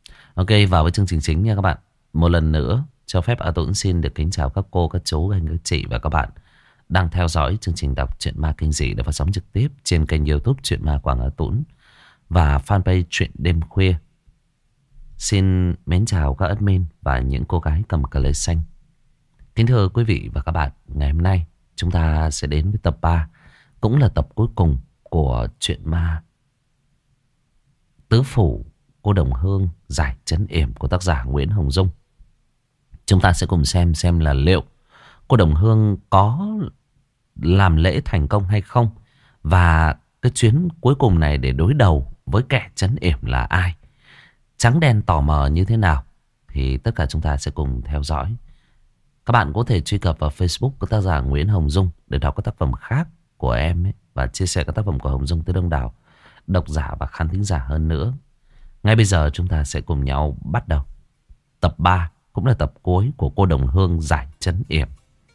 Ok, vào với chương trình chính nha các bạn. Một lần nữa, cho phép A Tuấn xin được kính chào các cô, các chú, các anh, các chị và các bạn đang theo dõi chương trình đọc truyện ma kinh dị được phát sóng trực tiếp trên kênh YouTube Truyện Ma Quảng A Tuấn và fanpage Truyện Đêm Khuya. Xin mến chào các admin và những cô gái cầm cờ lê xanh. Kính thưa quý vị và các bạn, ngày hôm nay chúng ta sẽ đến với tập 3, cũng là tập cuối cùng của truyện ma Tứ Phủ Cô Đồng Hương giải trấn yểm của tác giả Nguyễn Hồng Dung. Chúng ta sẽ cùng xem là liệu cô Đồng Hương có làm lễ thành công hay không, và cái chuyến cuối cùng này để đối đầu với kẻ trấn yểm là ai, trắng đen tò mò như thế nào, thì tất cả chúng ta sẽ cùng theo dõi. Các bạn có thể truy cập vào Facebook của tác giả Nguyễn Hồng Dung để đọc các tác phẩm khác của em ấy, và chia sẻ các tác phẩm của Hồng Dung tới đông đảo độc giả và khán thính giả hơn nữa. Ngay bây giờ chúng ta sẽ cùng nhau bắt đầu tập 3, cũng là tập cuối của cô Đồng Hương giải trấn yểm.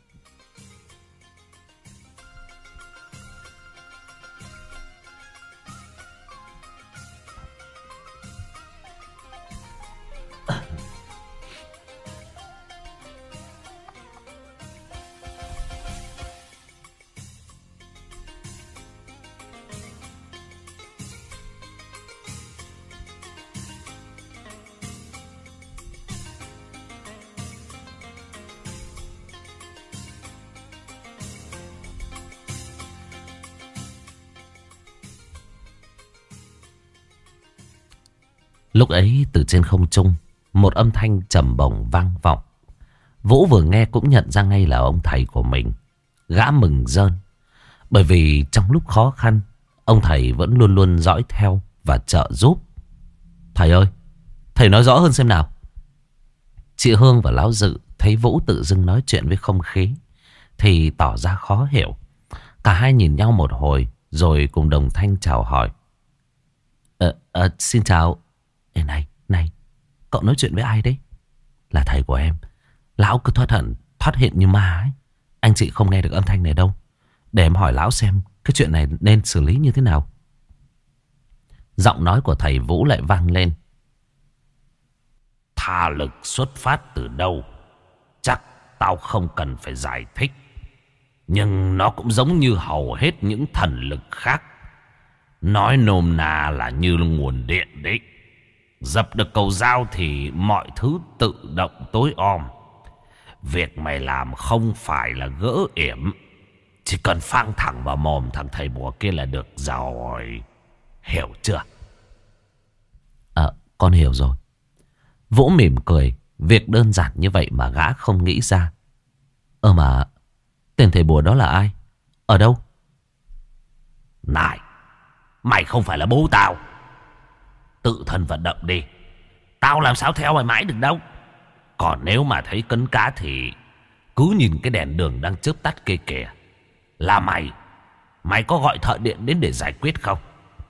Lúc ấy từ trên không trung, một âm thanh trầm bổng vang vọng. Vũ vừa nghe cũng nhận ra ngay là ông thầy của mình. Gã mừng rơn, bởi vì trong lúc khó khăn, ông thầy vẫn luôn luôn dõi theo và trợ giúp. Thầy ơi, thầy nói rõ hơn xem nào. Chị Hương và Lão Dự thấy Vũ tự dưng nói chuyện với không khí thì tỏ ra khó hiểu. Cả hai nhìn nhau một hồi rồi cùng đồng thanh chào hỏi. Xin chào. Ê, này, cậu nói chuyện với ai đấy? Là thầy của em. Lão cứ thoát hiện như ma ấy. Anh chị không nghe được âm thanh này đâu. Để em hỏi lão xem cái chuyện này nên xử lý như thế nào. Giọng nói của thầy Vũ lại vang lên. Tha lực xuất phát từ đâu chắc tao không cần phải giải thích. Nhưng nó cũng giống như hầu hết những thần lực khác. Nói nôm na là như nguồn điện đấy. Dập được cầu dao thì mọi thứ tự động tối om. Việc mày làm không phải là gỡ yểm, chỉ cần phang thẳng vào mồm thằng thầy bùa kia là được rồi. Hiểu chưa? Con hiểu rồi. Vũ mỉm cười. Việc đơn giản như vậy mà gã không nghĩ ra. Mà tên thầy bùa đó là ai? Ở đâu? Này, mày không phải là bố tao. Tự thân vận động đi. Tao làm sao theo mày mãi được đâu. Còn nếu mà thấy cấn cá thì cứ nhìn cái đèn đường đang chớp tắt kia kìa. Là mày có gọi thợ điện đến để giải quyết không?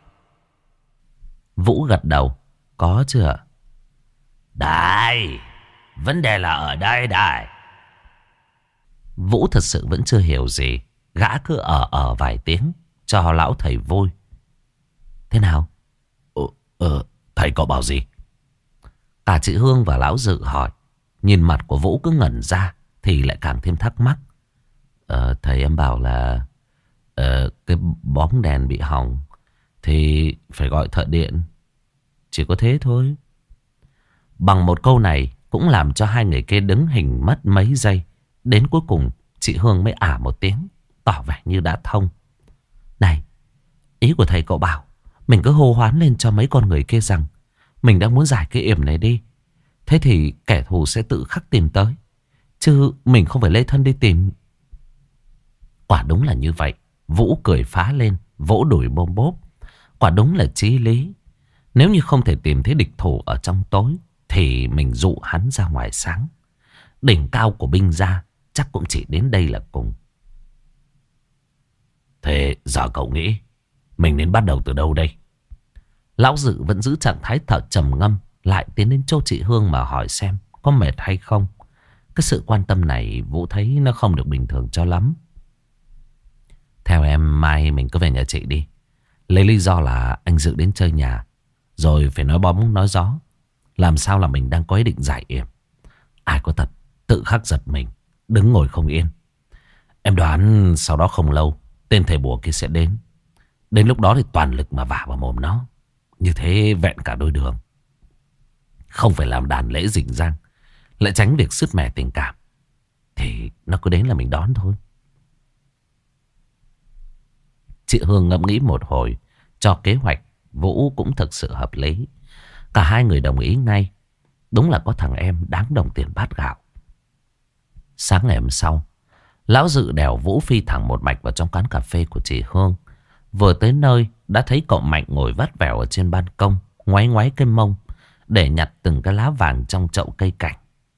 Vũ gật đầu. Có chứ ạ. Đây, vấn đề là ở đây đây. Vũ thật sự vẫn chưa hiểu gì. Gã cứ vài tiếng cho lão thầy vui. Thế nào? Thầy cậu bảo gì? Cả chị Hương và Lão Dự hỏi. Nhìn mặt của Vũ cứ ngẩn ra thì lại càng thêm thắc mắc. Thầy em bảo là cái bóng đèn bị hỏng thì phải gọi thợ điện. Chỉ có thế thôi. Bằng một câu này cũng làm cho hai người kia đứng hình mất mấy giây. Đến cuối cùng chị Hương mới một tiếng, tỏ vẻ như đã thông. Này, ý của thầy cậu bảo mình cứ hô hoán lên cho mấy con người kia rằng mình đang muốn giải cái yểm này đi. Thế thì kẻ thù sẽ tự khắc tìm tới, chứ mình không phải lê thân đi tìm. Quả đúng là như vậy. Vũ cười phá lên, vỗ đùi bôm bốp. Quả đúng là chí lý. Nếu như không thể tìm thấy địch thủ ở trong tối thì mình dụ hắn ra ngoài sáng. Đỉnh cao của binh gia chắc cũng chỉ đến đây là cùng. Thế giờ cậu nghĩ mình nên bắt đầu từ đâu đây? Lão Dự vẫn giữ trạng thái thở trầm ngâm, lại tiến đến chỗ chị Hương mà hỏi xem có mệt hay không. Cái sự quan tâm này Vũ thấy nó không được bình thường cho lắm. Theo em mai mình cứ về nhà chị đi. Lấy lý do là anh Dự đến chơi nhà, rồi phải nói bóng nói gió. Làm sao là mình đang có ý định giải yểm. Ai có thật tự khắc giật mình, đứng ngồi không yên. Em đoán sau đó không lâu tên thầy bùa kia sẽ đến. Đến lúc đó thì toàn lực mà vả vào mồm nó. Như thế vẹn cả đôi đường. Không phải làm đàn lễ rình rang, lại tránh việc sứt mẻ tình cảm, thì nó cứ đến là mình đón thôi. Chị Hương ngẫm nghĩ một hồi, cho kế hoạch Vũ cũng thực sự hợp lý. Cả hai người đồng ý ngay. Đúng là có thằng em đáng đồng tiền bát gạo. Sáng ngày hôm sau, lão Dự đèo Vũ phi thẳng một mạch vào trong quán cà phê của chị Hương. Vừa tới nơi đã thấy cậu Mạnh ngồi vắt vẻo ở trên ban công, ngoáy ngoáy cái mông để nhặt từng cái lá vàng trong chậu cây cảnh.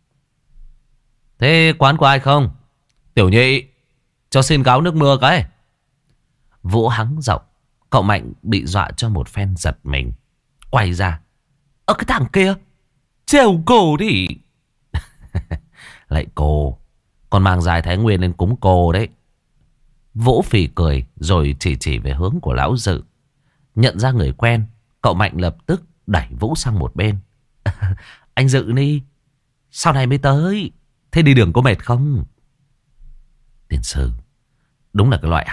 Thế quán của ai không? Tiểu nhị, cho xin gáo nước mưa cái. Vũ hắng giọng. Cậu Mạnh bị dọa cho một phen giật mình, quay ra. Cái thằng kia trêu cô đi. Lại cô, còn mang dài Thái Nguyên lên cúng cô đấy. Vũ phì cười rồi chỉ về hướng của lão Dự. Nhận ra người quen, cậu Mạnh lập tức đẩy Vũ sang một bên. Anh Dự đi, sau này mới tới. Thế đi đường có mệt không? Tiền sư, đúng là cái loại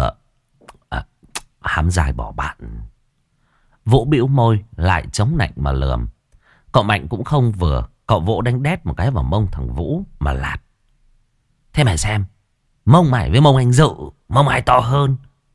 hám dài bỏ bạn. Vũ bĩu môi lại chống nạnh mà lườm. Cậu Mạnh cũng không vừa. Cậu Vũ đánh đét một cái vào mông thằng Vũ mà lạt. Thế mày xem, mông mày với mông anh Dự, mông ai to hơn?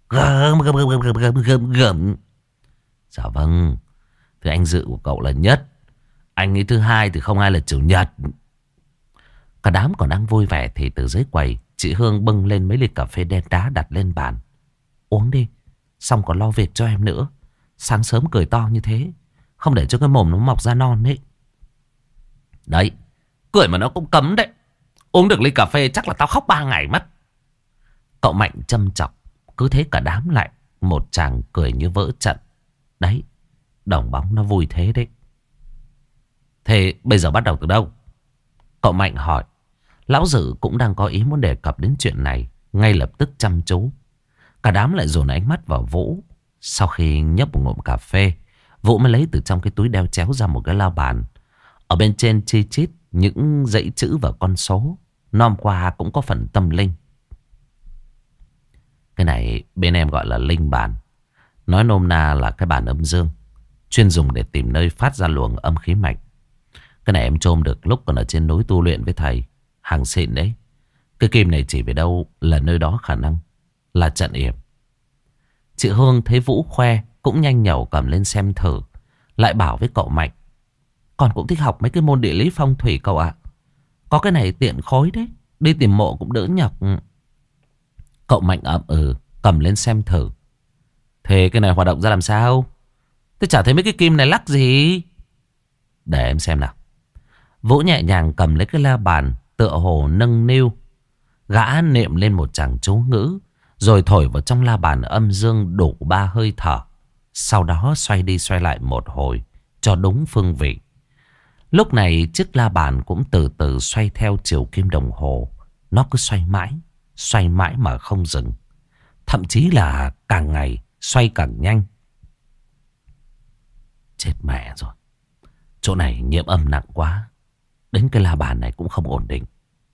Gầm. Dạ vâng, thì anh Dự của cậu là nhất, anh ấy thứ hai thì không ai là chủ nhật. Cả đám còn đang vui vẻ thì từ dưới quầy chị Hương bưng lên mấy ly cà phê đen đá đặt lên bàn. Uống đi, xong còn lo việc cho em nữa. Sáng sớm cười to như thế, không để cho cái mồm nó mọc ra non ấy. Đấy, cười mà nó cũng cấm đấy. Uống được ly cà phê chắc là tao khóc 3 ngày mất. Cậu Mạnh châm chọc. Cứ thế cả đám lại một tràng cười như vỡ trận. Đấy, đồng bóng nó vui thế đấy. Thế bây giờ bắt đầu từ đâu? Cậu Mạnh hỏi. Lão Dự cũng đang có ý muốn đề cập đến chuyện này, ngay lập tức chăm chú. Cả đám lại dồn ánh mắt vào Vũ. Sau khi nhấp một ngụm cà phê, Vũ mới lấy từ trong cái túi đeo chéo ra một cái lao bàn. Ở bên trên chi chít những dãy chữ và con số. Nom qua cũng có phần tâm linh. Cái này bên em gọi là linh bàn. Nói nôm na là cái bàn âm dương, chuyên dùng để tìm nơi phát ra luồng âm khí mạnh. Cái này em chôm được lúc còn ở trên núi tu luyện với thầy. Hàng xịn đấy. Cái kim này chỉ về đâu là nơi đó khả năng là trận yểm. Chị Hương thấy Vũ khoe cũng nhanh nhẩu cầm lên xem thử. Lại bảo với cậu Mạnh. Con cũng thích học mấy cái môn địa lý phong thủy cậu ạ. Có cái này tiện khối đấy. Đi tìm mộ cũng đỡ nhọc. Cậu Mạnh ậm cầm lên xem thử. Thế cái này hoạt động ra làm sao? Thế chả thấy mấy cái kim này lắc gì. Để em xem nào. Vũ nhẹ nhàng cầm lấy cái la bàn, tựa hồ nâng niu. Gã niệm lên một tràng chú ngữ, rồi thổi vào trong la bàn âm dương đủ 3 hơi thở. Sau đó xoay đi xoay lại một hồi cho đúng phương vị. Lúc này chiếc la bàn cũng từ từ xoay theo chiều kim đồng hồ. Nó cứ xoay mãi mà không dừng. Thậm chí là càng ngày xoay càng nhanh. Chết mẹ rồi. Chỗ này nhiễm âm nặng quá. Đến cái la bàn này cũng không ổn định.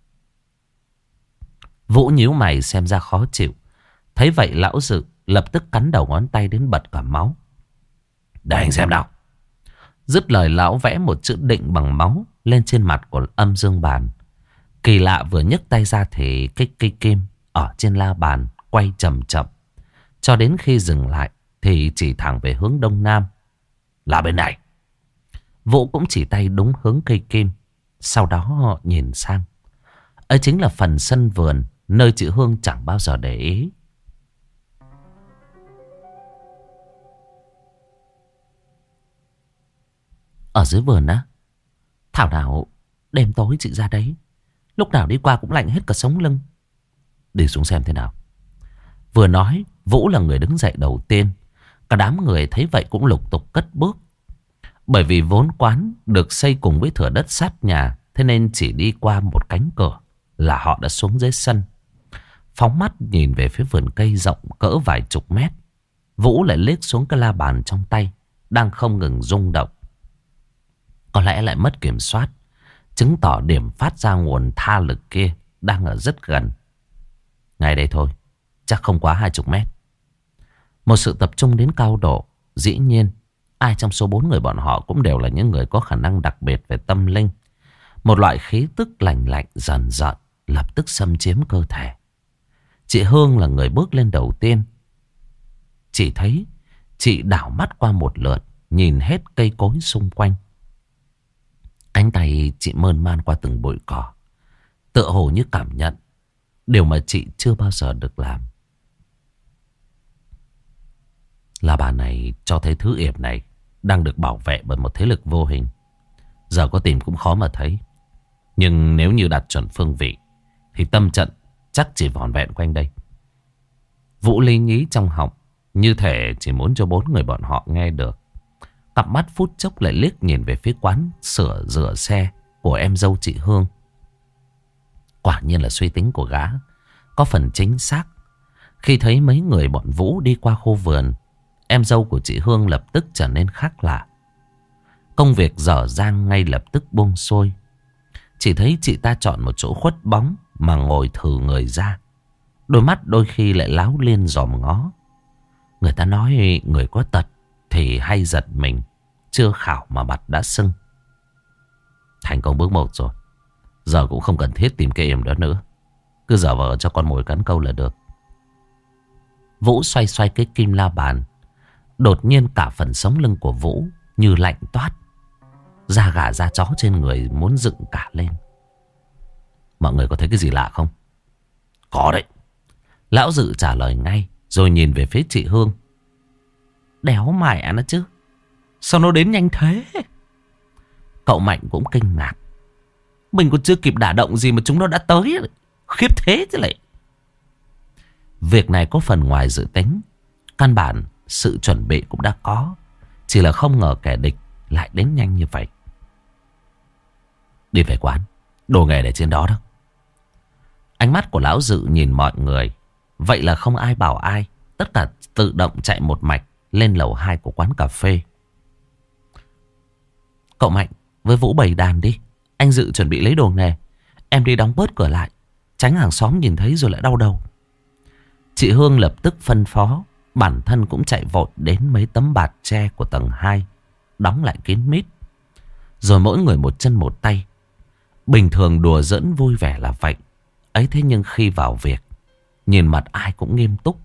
Vũ nhíu mày xem ra khó chịu. Thấy vậy lão Dự lập tức cắn đầu ngón tay đến bật cả máu. Để anh xem nào. Dứt lời lão vẽ một chữ định bằng máu lên trên mặt của âm dương bàn. Kỳ lạ, vừa nhấc tay ra thì cái cây kim ở trên la bàn quay chậm chậm. Cho đến khi dừng lại thì chỉ thẳng về hướng đông nam. Là bên này. Vũ cũng chỉ tay đúng hướng cây kim. Sau đó nhìn sang. Ấy chính là phần sân vườn nơi chị Hương chẳng bao giờ để ý. Ở dưới vườn á, thảo nào đêm tối chị ra đấy. Lúc nào đi qua cũng lạnh hết cả sống lưng. Đi xuống xem thế nào. Vừa nói, Vũ là người đứng dậy đầu tiên. Cả đám người thấy vậy cũng lục tục cất bước. Bởi vì vốn quán được xây cùng với thửa đất sát nhà, thế nên chỉ đi qua một cánh cửa là họ đã xuống dưới sân. Phóng mắt nhìn về phía vườn cây rộng cỡ vài chục mét. Vũ lại liếc xuống cái la bàn trong tay đang không ngừng rung động. Có lẽ lại mất kiểm soát, chứng tỏ điểm phát ra nguồn tha lực kia đang ở rất gần. Ngay đây thôi, chắc không quá 20 mét. Một sự tập trung đến cao độ. Dĩ nhiên, ai trong số 4 người bọn họ cũng đều là những người có khả năng đặc biệt về tâm linh. Một loại khí tức lạnh lạnh dần dần lập tức xâm chiếm cơ thể. Chị Hương là người bước lên đầu tiên. Chỉ thấy chị đảo mắt qua một lượt, nhìn hết cây cối xung quanh. Cánh tay chị mơn man qua từng bụi cỏ, tựa hồ như cảm nhận điều mà chị chưa bao giờ được làm. Là bà này cho thấy thứ yểm này đang được bảo vệ bởi một thế lực vô hình. Giờ có tìm cũng khó mà thấy. Nhưng nếu như đặt chuẩn phương vị thì tâm trận chắc chỉ vỏn vẹn quanh đây. Vũ lý nhí trong họng, như thể chỉ muốn cho 4 người bọn họ nghe được. Cặp mắt phút chốc lại liếc nhìn về phía quán sửa rửa xe của em dâu chị Hương. Quả nhiên là suy tính của gã có phần chính xác. Khi thấy mấy người bọn Vũ đi qua khu vườn, em dâu của chị Hương lập tức trở nên khác lạ. Công việc dở dang ngay lập tức buông xuôi. Chỉ thấy chị ta chọn một chỗ khuất bóng mà ngồi thử người ra. Đôi mắt đôi khi lại láo liên dòm ngó. Người ta nói người có tật thì hay giật mình, chưa khảo mà mặt đã sưng. Thành công bước 1 rồi. Giờ cũng không cần thiết tìm cái yểm đó nữa. Cứ giả vờ cho con mồi cắn câu là được. Vũ xoay xoay cái kim la bàn. Đột nhiên cả phần sống lưng của Vũ như lạnh toát. Da gà da chó trên người muốn dựng cả lên. Mọi người có thấy cái gì lạ không? Có đấy. Lão Dự trả lời ngay, rồi nhìn về phía chị Hương. Đéo mẹ nó chứ, sao nó đến nhanh thế? Cậu Mạnh cũng kinh ngạc. Mình còn chưa kịp đả động gì mà chúng nó đã tới. Khiếp thế chứ lại. Việc này có phần ngoài dự tính. Căn bản sự chuẩn bị cũng đã có, chỉ là không ngờ kẻ địch lại đến nhanh như vậy. Đi về quán, đồ nghề để trên đó đó. Ánh mắt của lão Dự nhìn mọi người. Vậy là không ai bảo ai. Tất cả tự động chạy một mạch lên lầu 2 của quán cà phê. Cậu Mạnh với Vũ bày đàn đi. Anh Dự chuẩn bị lấy đồ nghề. Em đi đóng bớt cửa lại, tránh hàng xóm nhìn thấy rồi lại đau đầu. Chị Hương lập tức phân phó. Bản thân cũng chạy vội đến mấy tấm bạt tre của tầng 2, đóng lại kín mít. Rồi mỗi người một chân một tay. Bình thường đùa giỡn vui vẻ là vậy. Ấy thế nhưng khi vào việc, nhìn mặt ai cũng nghiêm túc.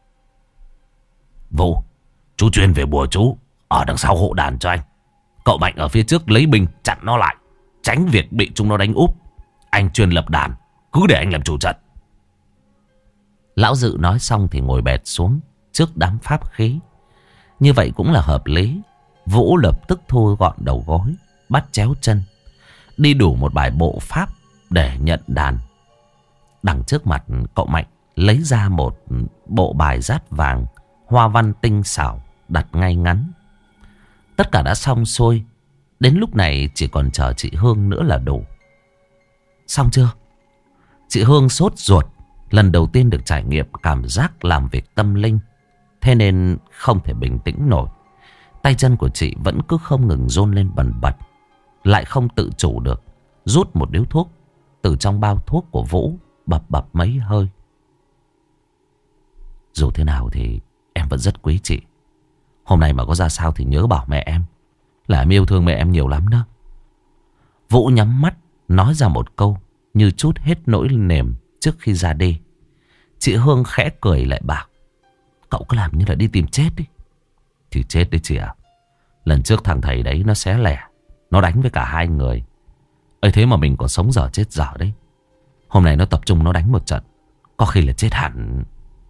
Vũ, chú chuyên về bùa chú, ở đằng sau hộ đàn cho anh. Cậu Mạnh ở phía trước lấy binh chặn nó lại, tránh việc bị chúng nó đánh úp. Anh chuyên lập đàn, cứ để anh làm chủ trận. Lão Dự nói xong thì ngồi bệt xuống trước đám pháp khí. Như vậy cũng là hợp lý. Vũ lập tức thu gọn đầu gối, bắt chéo chân, đi đủ một bài bộ pháp để nhận đàn. Đằng trước mặt cậu Mạnh lấy ra một bộ bài rát vàng, hoa văn tinh xảo, đặt ngay ngắn. Tất cả đã xong xuôi. Đến lúc này chỉ còn chờ chị Hương nữa là đủ. Xong chưa? Chị Hương sốt ruột. Lần đầu tiên được trải nghiệm cảm giác làm việc tâm linh, thế nên không thể bình tĩnh nổi. Tay chân của chị vẫn cứ không ngừng run lên bần bật. Lại không tự chủ được, rút một điếu thuốc từ trong bao thuốc của Vũ, bập bập mấy hơi. Dù thế nào thì em vẫn rất quý chị. Hôm nay mà có ra sao thì nhớ bảo mẹ em là em yêu thương mẹ em nhiều lắm đó. Vũ nhắm mắt nói ra một câu như trút hết nỗi nềm trước khi ra đi. Chị Hương khẽ cười lại bảo: Cậu cứ làm như là đi tìm chết đi. Thì chết đấy chị ạ. Lần trước thằng thầy đấy nó xé lẻ, nó đánh với cả 2 người. Ấy thế mà mình còn sống dở chết dở đấy. Hôm nay nó tập trung nó đánh một trận, có khi là chết hẳn.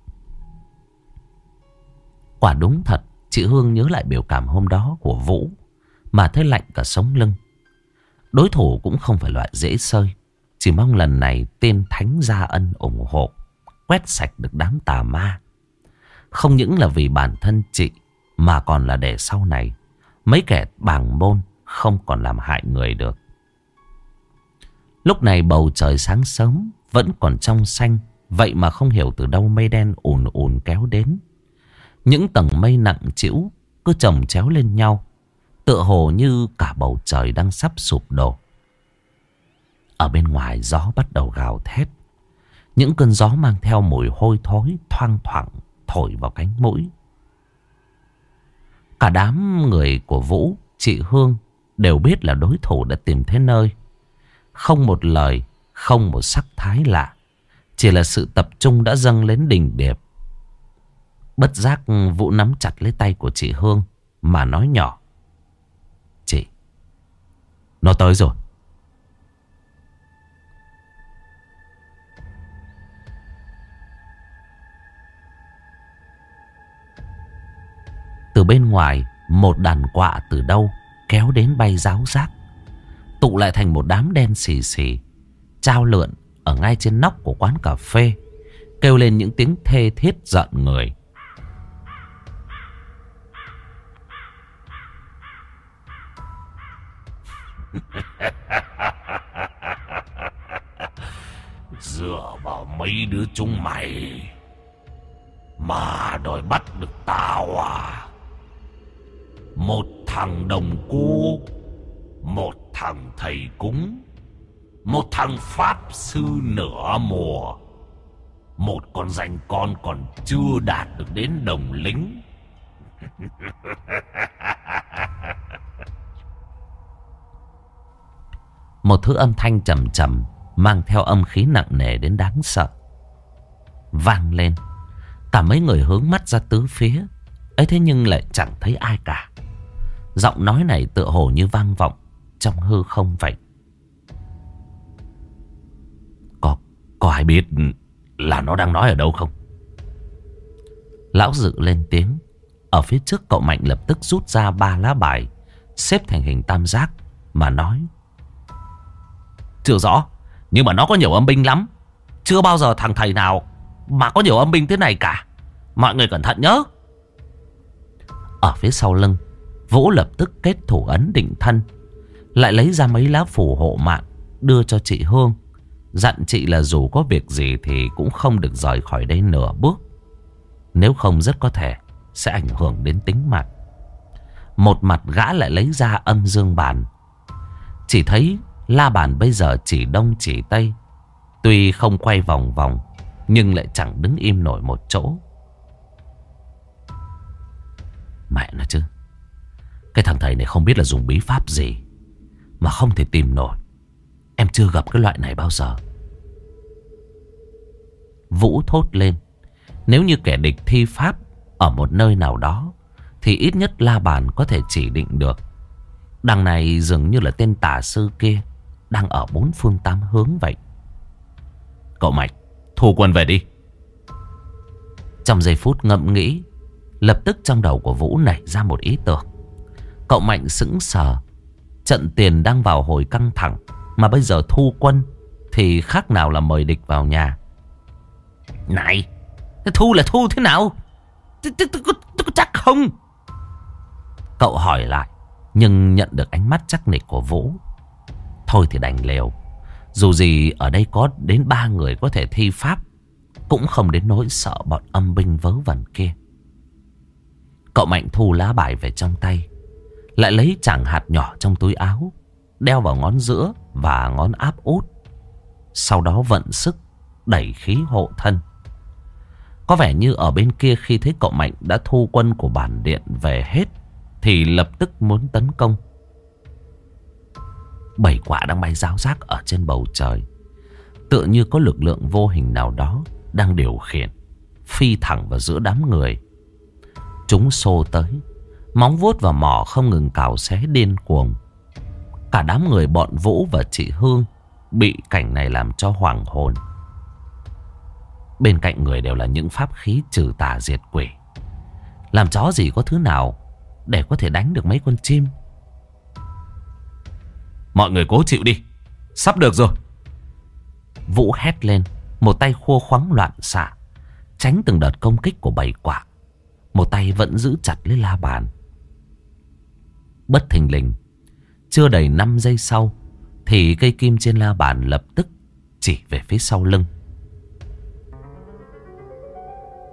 Quả đúng thật. Chị Hương nhớ lại biểu cảm hôm đó của Vũ mà thấy lạnh cả sống lưng. Đối thủ cũng không phải loại dễ sơi. Chỉ mong lần này tên Thánh Gia Ân ủng hộ, quét sạch được đám tà ma. Không những là vì bản thân chị, mà còn là để sau này mấy kẻ bàng môn không còn làm hại người được. Lúc này bầu trời sáng sớm vẫn còn trong xanh. Vậy mà không hiểu từ đâu mây đen ùn ùn kéo đến. Những tầng mây nặng trĩu cứ chồng chéo lên nhau. Tựa hồ như cả bầu trời đang sắp sụp đổ. Ở bên ngoài gió bắt đầu gào thét. Những cơn gió mang theo mùi hôi thối thoang thoảng thổi vào cánh mũi. Cả đám người của Vũ, chị Hương đều biết là đối thủ đã tìm thấy nơi. Không một lời, không một sắc thái lạ. Chỉ là sự tập trung đã dâng lên đỉnh điểm. Bất giác Vũ nắm chặt lấy tay của chị Hương mà nói nhỏ: "Chị, nó tới rồi." Từ bên ngoài, một đàn quạ từ đâu kéo đến bay ráo rác, tụ lại thành một đám đen xì xì, chao lượn ở ngay trên nóc của quán cà phê, kêu lên những tiếng thê thiết giận người. Dựa vào mấy đứa chúng mày mà đòi bắt được tao à? Một thằng đồng cu, một thằng thầy cúng, một thằng pháp sư nửa mùa, một con danh con còn chưa đạt được đến đồng lính. Một thứ âm thanh trầm trầm mang theo âm khí nặng nề đến đáng sợ vang lên. Cả mấy người hướng mắt ra tứ phía ấy, thế nhưng lại chẳng thấy ai cả. Giọng nói này tựa hồ như vang vọng trong hư không vậy. Có ai biết là nó đang nói ở đâu không? Lão Dự lên tiếng. Ở phía trước cậu Mạnh lập tức rút ra 3 lá bài xếp thành hình tam giác mà nói: "Chưa rõ, nhưng mà nó có nhiều âm binh lắm. Chưa bao giờ thằng thầy nào mà có nhiều âm binh thế này cả. Mọi người cẩn thận nhớ." Ở phía sau lưng, Vũ lập tức kết thủ ấn định thân, lại lấy ra mấy lá phù hộ mạng đưa cho chị Hương, dặn chị là dù có việc gì thì cũng không được rời khỏi đây nửa bước, nếu không rất có thể sẽ ảnh hưởng đến tính mạng. Một mặt gã lại lấy ra âm dương bàn. Chỉ thấy la bàn bây giờ chỉ đông chỉ tây, tuy không quay vòng vòng nhưng lại chẳng đứng im nổi một chỗ. Mẹ nó chứ, cái thằng thầy này không biết là dùng bí pháp gì mà không thể tìm nổi. Em chưa gặp cái loại này bao giờ. Vũ thốt lên. Nếu như kẻ địch thi pháp ở một nơi nào đó thì ít nhất la bàn có thể chỉ định được. Đằng này dường như là tên tà sư kia đang ở 4 phương 8 hướng vậy. Cậu Mạnh, thu quân về đi. Trong giây phút ngẫm nghĩ, lập tức trong đầu của Vũ nảy ra một ý tưởng. Cậu Mạnh sững sờ. Trận tiền đang vào hồi căng thẳng, mà bây giờ thu quân thì khác nào là mời địch vào nhà. Này, thu là thu thế nào? Có chắc không? Cậu hỏi lại, nhưng nhận được ánh mắt chắc nịch của Vũ. Thôi thì đành liều. Dù gì ở đây có đến 3 người có thể thi pháp, cũng không đến nỗi sợ bọn âm binh vớ vẩn kia. Cậu Mạnh thu lá bài về trong tay, lại lấy chảng hạt nhỏ trong túi áo, đeo vào ngón giữa và ngón áp út. Sau đó vận sức đẩy khí hộ thân. Có vẻ như ở bên kia khi thấy cậu Mạnh đã thu quân của bản điện về hết thì lập tức muốn tấn công. 7 quả đang bay ráo rác ở trên bầu trời, tựa như có lực lượng vô hình nào đó đang điều khiển, phi thẳng vào giữa đám người. Chúng xô tới, móng vuốt và mỏ không ngừng cào xé điên cuồng. Cả đám người bọn Vũ và chị Hương bị cảnh này làm cho hoảng hồn. Bên cạnh người đều là những pháp khí trừ tà diệt quỷ. Làm chó gì có thứ nào để có thể đánh được mấy con chim. Mọi người cố chịu đi, sắp được rồi. Vũ hét lên, một tay khua khoắng loạn xạ, tránh từng đợt công kích của 7 quả. Một tay vẫn giữ chặt lấy la bàn. Bất thình lình, chưa đầy 5 giây sau thì cây kim trên la bàn lập tức chỉ về phía sau lưng.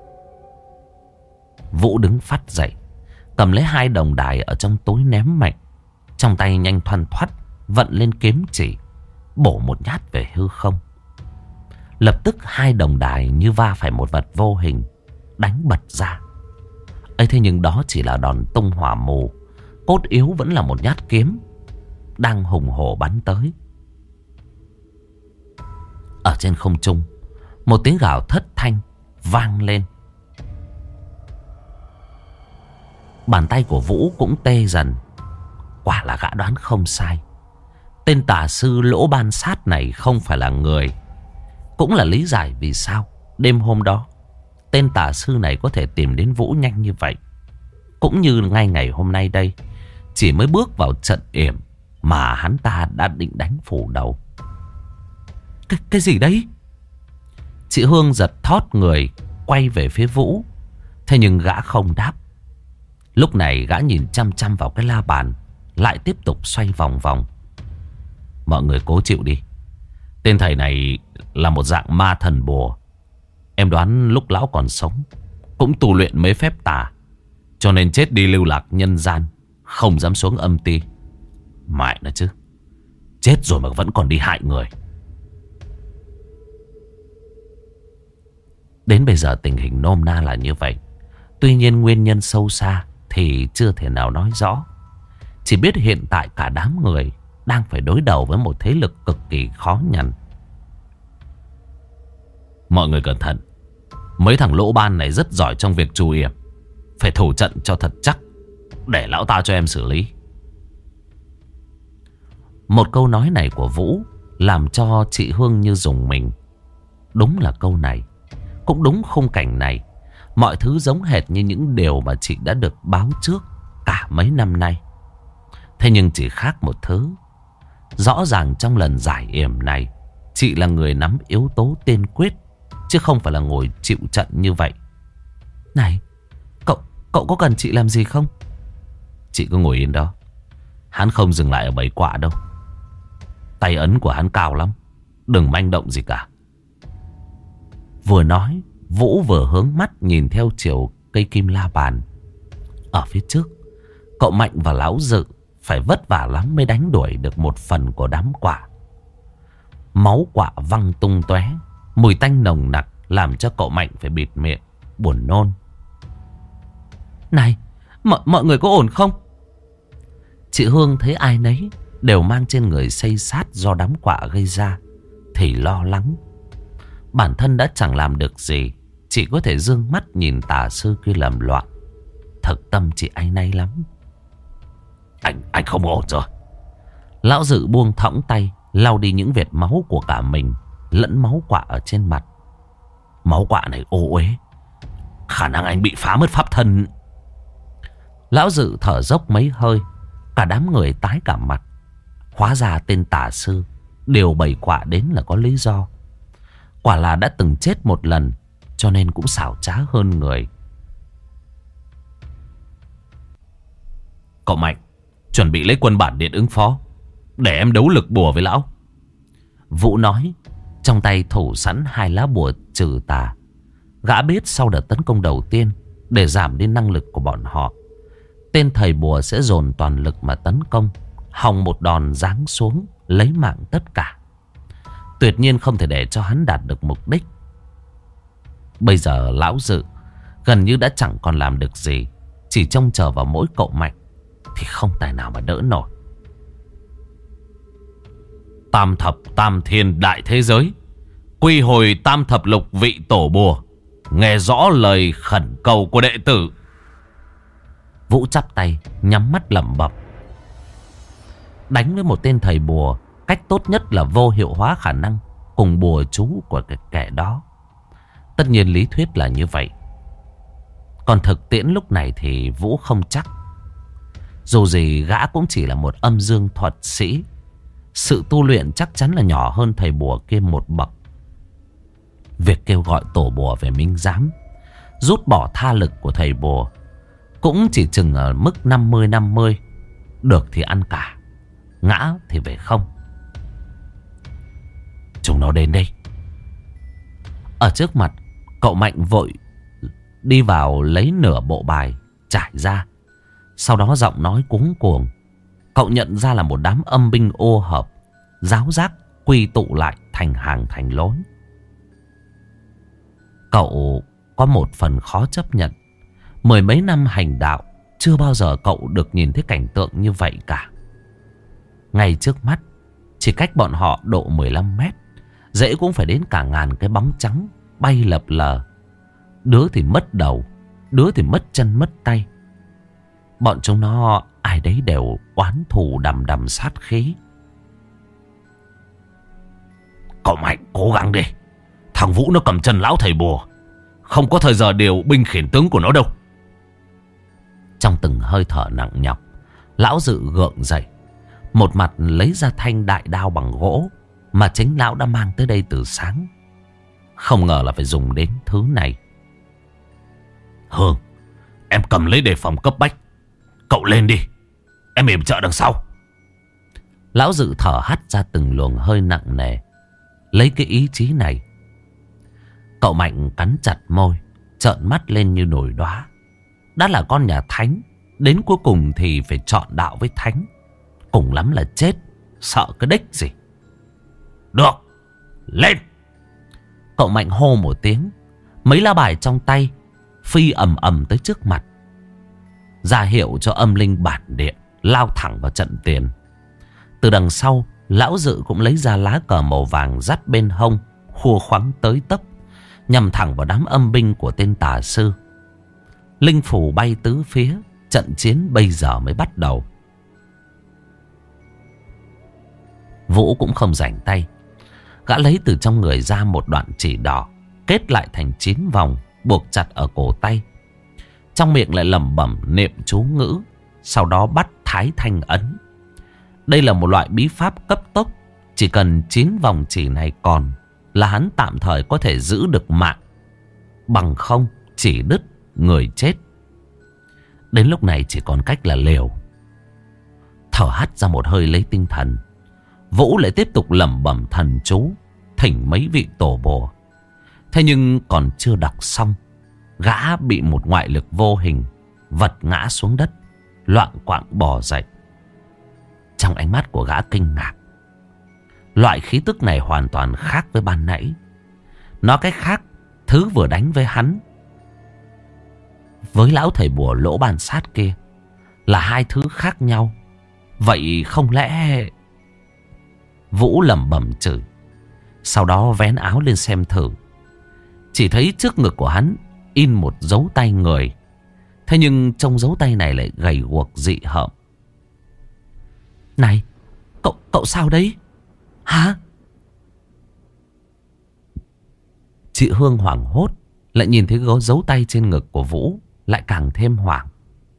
Vũ đứng phắt dậy, cầm lấy 2 đồng đài ở trong túi ném mạnh Trong tay nhanh thoăn thoắt vận lên kiếm chỉ, bổ một nhát về hư không. Lập tức hai đồng đài như va phải một vật vô hình, đánh bật ra. ấy thế nhưng đó chỉ là đòn tung hỏa mù. Cốt yếu vẫn là một nhát kiếm đang hùng hổ bắn tới. Ở trên không trung, một tiếng gào thất thanh vang lên. Bàn tay của Vũ cũng tê dần. Quả là gã đoán không sai. Tên tà sư Lỗ Ban Sát này không phải là người. Cũng là lý giải vì sao đêm hôm đó tên tà sư này có thể tìm đến Vũ nhanh như vậy. Cũng như ngay ngày hôm nay đây, chỉ mới bước vào trận yểm mà hắn ta đã định đánh phủ đầu. Cái gì đấy? Chị Hương giật thót người, quay về phía Vũ. Thế nhưng gã không đáp. Lúc này gã nhìn chăm chăm vào cái la bàn, lại tiếp tục xoay vòng vòng. Mọi người cố chịu đi. Tên thầy này là một dạng ma thần bùa. Em đoán lúc lão còn sống cũng tu luyện mấy phép tà, cho nên chết đi lưu lạc nhân gian, không dám xuống âm ti. Mẹ nó chứ, chết rồi mà vẫn còn đi hại người. Đến bây giờ tình hình nôm na là như vậy. Tuy nhiên nguyên nhân sâu xa thì chưa thể nào nói rõ. Chỉ biết hiện tại cả đám người đang phải đối đầu với một thế lực cực kỳ khó nhằn. Mọi người cẩn thận. Mấy thằng Lỗ Ban này rất giỏi trong việc trù yểm. Phải thủ trận cho thật chắc, để lão ta cho em xử lý. Một câu nói này của Vũ làm cho chị Hương như rùng mình. Đúng là câu này, cũng đúng khung cảnh này. Mọi thứ giống hệt như những điều mà chị đã được báo trước cả mấy năm nay. Thế nhưng chỉ khác một thứ. Rõ ràng trong lần giải yểm này, chị là người nắm yếu tố tiên quyết, chứ không phải là ngồi chịu trận như vậy. Này, cậu có cần chị làm gì không? Chị cứ ngồi yên đó. Hắn không dừng lại ở bầy quạ đâu. Tay ấn của hắn cao lắm, đừng manh động gì cả. Vừa nói, Vũ vừa hướng mắt nhìn theo chiều cây kim la bàn. Ở phía trước, cậu Mạnh và Lão Dự phải vất vả lắm mới đánh đuổi được một phần của đám quạ. Máu quạ văng tung tóe, mùi tanh nồng nặc làm cho cậu Mạnh phải bịt miệng, buồn nôn. Này, mọi người có ổn không? Chị Hương thấy ai nấy đều mang trên người xây xát do đám quạ gây ra thì lo lắng. Bản thân đã chẳng làm được gì, chỉ có thể dương mắt nhìn tà sư kia làm loạn. Thực tâm chị áy náy lắm. Anh không ổn rồi. Lão Dự buông thõng tay, lau đi những vệt máu của cả mình lẫn máu quạ ở trên mặt. Máu quạ này ô uế, khả năng anh bị phá mất pháp thân. Lão Dự thở dốc mấy hơi, cả đám người tái cả mặt. Hóa ra tên tà sư điều bầy quạ đến là có lý do. Quả là đã từng chết một lần, cho nên cũng xảo trá hơn người. Cậu Mạnh, chuẩn bị lấy quân bản điện ứng phó, để em đấu lực bùa với lão. Vũ nói, trong tay thủ sẵn 2 lá bùa trừ tà. Gã biết sau đợt tấn công đầu tiên, để giảm đi năng lực của bọn họ, tên thầy bùa sẽ dồn toàn lực mà tấn công, hòng một đòn giáng xuống lấy mạng tất cả. Tuyệt nhiên không thể để cho hắn đạt được mục đích. Bây giờ Lão Dự gần như đã chẳng còn làm được gì, chỉ trông chờ vào mỗi cậu Mạnh thì không tài nào mà đỡ nổi. Tam thập tam thiên đại thế giới, quy hồi tam thập lục vị tổ bùa, nghe rõ lời khẩn cầu của đệ tử. Vũ chắp tay nhắm mắt lẩm bẩm. Đánh với một tên thầy bùa, cách tốt nhất là vô hiệu hóa khả năng cùng bùa chú của kẻ đó. Tất nhiên lý thuyết là như vậy, còn thực tiễn lúc này thì Vũ không chắc. Dù gì gã cũng chỉ là một âm dương thuật sĩ, sự tu luyện chắc chắn là nhỏ hơn thầy bùa kia một bậc. Việc kêu gọi tổ bùa về minh giám, rút bỏ tha lực của thầy bùa, cũng chỉ chừng ở mức 50-50. Được thì ăn cả, ngã thì về không. Chúng nó đến đây. Ở trước mặt, cậu Mạnh vội đi vào lấy nửa bộ bài trải ra. Sau đó giọng nói cuống cuồng. Cậu nhận ra là một đám âm binh ô hợp, ráo rác quy tụ lại thành hàng thành lối. Cậu có một phần khó chấp nhận. Mười mấy năm hành đạo, chưa bao giờ cậu được nhìn thấy cảnh tượng như vậy cả. Ngay trước mắt, chỉ cách bọn họ độ 15 mét, dễ cũng phải đến cả ngàn cái bóng trắng bay lập lờ. Đứa thì mất đầu, đứa thì mất chân mất tay. Bọn chúng nó ai đấy đều oán thù đầm đầm sát khí. Cậu Mạnh cố gắng đi. Thằng Vũ nó cầm chân lão thầy bùa, không có thời giờ điều binh khiển tướng của nó đâu. Trong từng hơi thở nặng nhọc, lão Dự gượng dậy, một mặt lấy ra thanh đại đao bằng gỗ mà chính lão đã mang tới đây từ sáng. Không ngờ là phải dùng đến thứ này. Hương, em cầm lấy đề phòng cấp bách. Cậu lên đi, em yểm trợ đằng sau. Lão Dự thở hắt ra từng luồng hơi nặng nề, lấy cái ý chí này. Cậu Mạnh cắn chặt môi, trợn mắt lên như nổi đoá. Đã là con nhà thánh, đến cuối cùng thì phải chọn đạo với thánh. Cùng lắm là chết, sợ cái đích gì. Được, lên. Cậu Mạnh hô một tiếng, mấy lá bài trong tay phi ầm ầm tới trước mặt, ra hiệu cho âm linh bản điện lao thẳng vào trận tiền. Từ đằng sau, lão Dự cũng lấy ra lá cờ màu vàng dắt bên hông, khua khoắng tới tấp, nhằm thẳng vào đám âm binh của tên tà sư. Linh phủ bay tứ phía, trận chiến bây giờ mới bắt đầu. Vũ cũng không rảnh tay. Gã lấy từ trong người ra một đoạn chỉ đỏ, kết lại thành 9 vòng, buộc chặt ở cổ tay. Trong miệng lại lẩm bẩm niệm chú ngữ, sau đó bắt thái thanh ấn. Đây là một loại bí pháp cấp tốc, chỉ cần 9 vòng chỉ này còn là hắn tạm thời có thể giữ được mạng. Bằng không chỉ đứt người chết. Đến lúc này chỉ còn cách là liều. Thở hắt ra một hơi lấy tinh thần, Vũ lại tiếp tục lẩm bẩm thần chú, thỉnh mấy vị tổ bồ. Thế nhưng còn chưa đọc xong, gã bị một ngoại lực vô hình vật ngã xuống đất, loạng quạng bò dậy. Trong ánh mắt của gã kinh ngạc. Loại khí tức này hoàn toàn khác với ban nãy. Nói cách khác, thứ vừa đánh với hắn với lão thầy bùa lỗ bàn sát kia là hai thứ khác nhau. Vậy không lẽ... Vũ lẩm bẩm chửi, sau đó vén áo lên xem thử. Chỉ thấy trước ngực của hắn in một dấu tay người. Thế nhưng trong dấu tay này lại gầy guộc dị hợm. Này, cậu sao đấy? Hả? Chị Hương hoảng hốt, lại nhìn thấy dấu tay trên ngực của Vũ, lại càng thêm hoảng.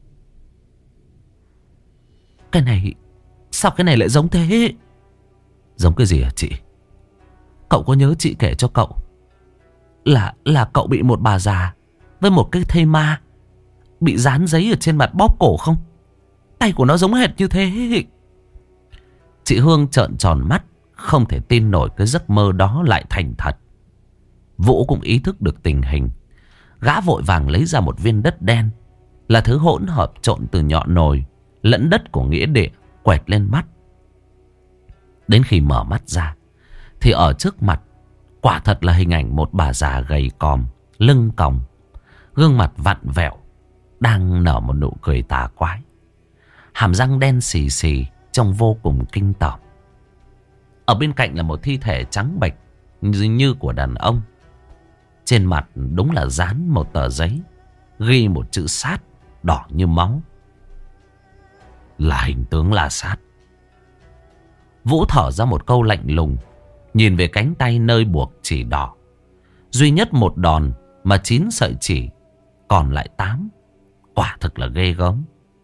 Cái này, sao cái này lại giống thế? Giống cái gì hả chị? Cậu có nhớ chị kể cho cậu là cậu bị một bà già với một cái thây ma bị dán giấy ở trên mặt bóp cổ không? Tay của nó giống hệt như thế. Chị Hương trợn tròn mắt, không thể tin nổi cái giấc mơ đó lại thành thật. Vũ cũng ý thức được tình hình. Gã vội vàng lấy ra một viên đất đen, là thứ hỗn hợp trộn từ nhọ nồi lẫn đất của nghĩa địa, quẹt lên mắt. Đến khi mở mắt ra thì ở trước mặt quả thật là hình ảnh một bà già gầy còm, lưng còng, gương mặt vặn vẹo, đang nở một nụ cười tà quái. Hàm răng đen xì xì, trông vô cùng kinh tởm. Ở bên cạnh là một thi thể trắng bệch như của đàn ông. Trên mặt đúng là dán một tờ giấy, ghi một chữ sát đỏ như máu. Là hình tướng La Sát. Vũ thở ra một câu lạnh lùng, nhìn về cánh tay nơi buộc chỉ đỏ. Duy nhất một đòn mà 9 sợi chỉ, còn lại 8. Quả thực là ghê gớm.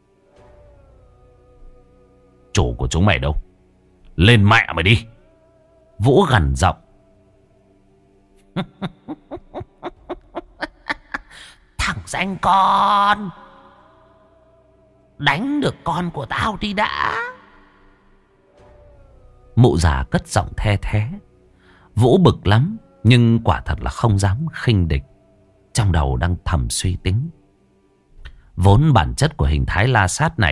Chủ của chúng mày đâu? Lên mẹ mày đi! Vũ gằn giọng. Thằng danh con, đánh được con của tao đi đã. Mụ già cất giọng the thé. Vũ bực lắm, nhưng quả thật là không dám khinh địch. Trong đầu đang thầm suy tính. Vốn bản chất của hình thái La Sát này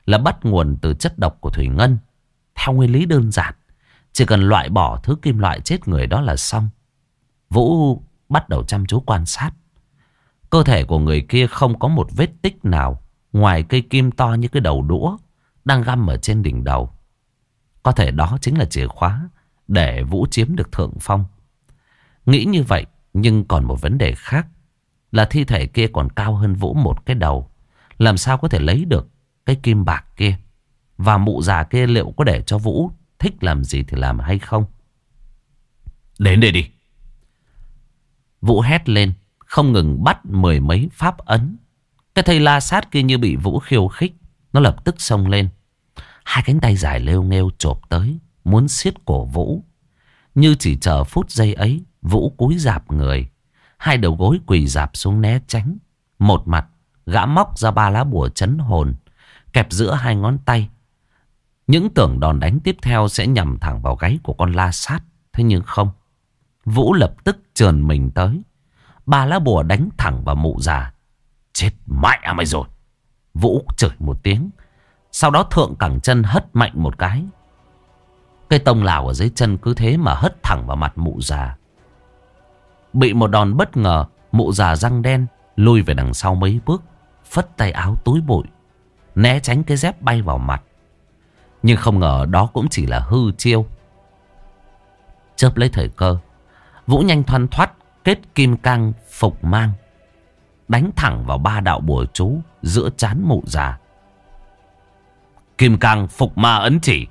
là bắt nguồn từ chất độc của thủy ngân. Theo nguyên lý đơn giản, chỉ cần loại bỏ thứ kim loại chết người đó là xong. Vũ bắt đầu chăm chú quan sát. Cơ thể của người kia không có một vết tích nào ngoài cây kim to như cái đầu đũa đang găm ở trên đỉnh đầu. Có thể đó chính là chìa khóa để Vũ chiếm được thượng phong. Nghĩ như vậy, nhưng còn một vấn đề khác là thi thể kia còn cao hơn Vũ một cái đầu. Làm sao có thể lấy được cái kim bạc kia? Và mụ già kia liệu có để cho Vũ thích làm gì thì làm hay không? Đến đây đi! Vũ hét lên, không ngừng bắt mười mấy pháp ấn. Cái thây la sát kia như bị Vũ khiêu khích, nó lập tức xông lên. Hai cánh tay dài lêu nghêu chộp tới, muốn siết cổ Vũ. Như chỉ chờ phút giây ấy, Vũ cúi rạp người, hai đầu gối quỳ rạp xuống né tránh. Một mặt, gã móc ra 3 lá bùa trấn hồn, kẹp giữa hai ngón tay. Những tưởng đòn đánh tiếp theo sẽ nhằm thẳng vào gáy của con la sát. Thế nhưng không. Vũ lập tức trườn mình tới, 3 lá bùa đánh thẳng vào mụ già. Chết mẹ mày rồi! Vũ chửi một tiếng, sau đó thượng cẳng chân hất mạnh một cái. Cây tông lào ở dưới chân cứ thế mà hất thẳng vào mặt mụ già. Bị một đòn bất ngờ, mụ già răng đen lùi về đằng sau mấy bước, phất tay áo túi bụi, né tránh cái dép bay vào mặt. Nhưng không ngờ đó cũng chỉ là hư chiêu. Chớp lấy thời cơ, Vũ nhanh thoăn thoắt kết kim cang phục mang, đánh thẳng vào 3 đạo bùa chú giữa trán mụ già. Kim cang phục ma ấn chỉ.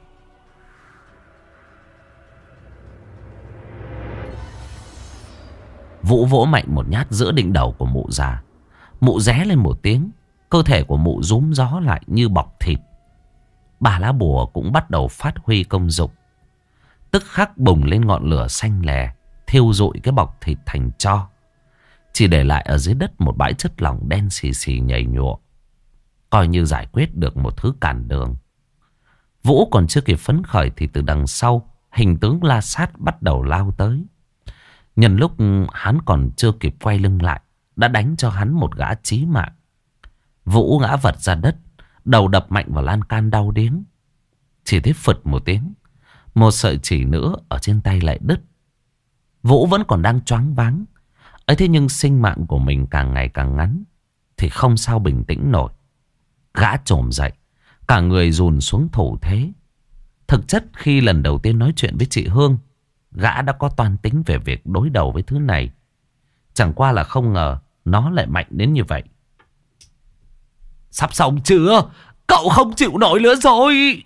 Vũ vỗ mạnh một nhát giữa đỉnh đầu của mụ già. Mụ ré lên một tiếng, cơ thể của mụ rúm gió lại như bọc thịt. 3 lá bùa cũng bắt đầu phát huy công dụng. Tức khắc bùng lên ngọn lửa xanh lè, thiêu rụi cái bọc thịt thành tro. Chỉ để lại ở dưới đất một bãi chất lỏng đen xì xì nhầy nhụa. Coi như giải quyết được một thứ cản đường. Vũ còn chưa kịp phấn khởi thì từ đằng sau, hình tướng la sát bắt đầu lao tới. Nhân lúc hắn còn chưa kịp quay lưng lại, đã đánh cho hắn một gã chí mạng. Vũ ngã vật ra đất, đầu đập mạnh vào lan can đau điếng. Chỉ thấy phật một tiếng, một sợi chỉ nữa ở trên tay lại đứt. Vũ vẫn còn đang choáng váng ấy, thế nhưng sinh mạng của mình càng ngày càng ngắn thì không sao bình tĩnh nổi. Gã trồm dậy, cả người dùn xuống thủ thế. Thực chất khi lần đầu tiên nói chuyện với chị Hương, gã đã có toan tính về việc đối đầu với thứ này. Chẳng qua là không ngờ nó lại mạnh đến như vậy. Sắp xong chưa? Cậu không chịu nổi nữa rồi!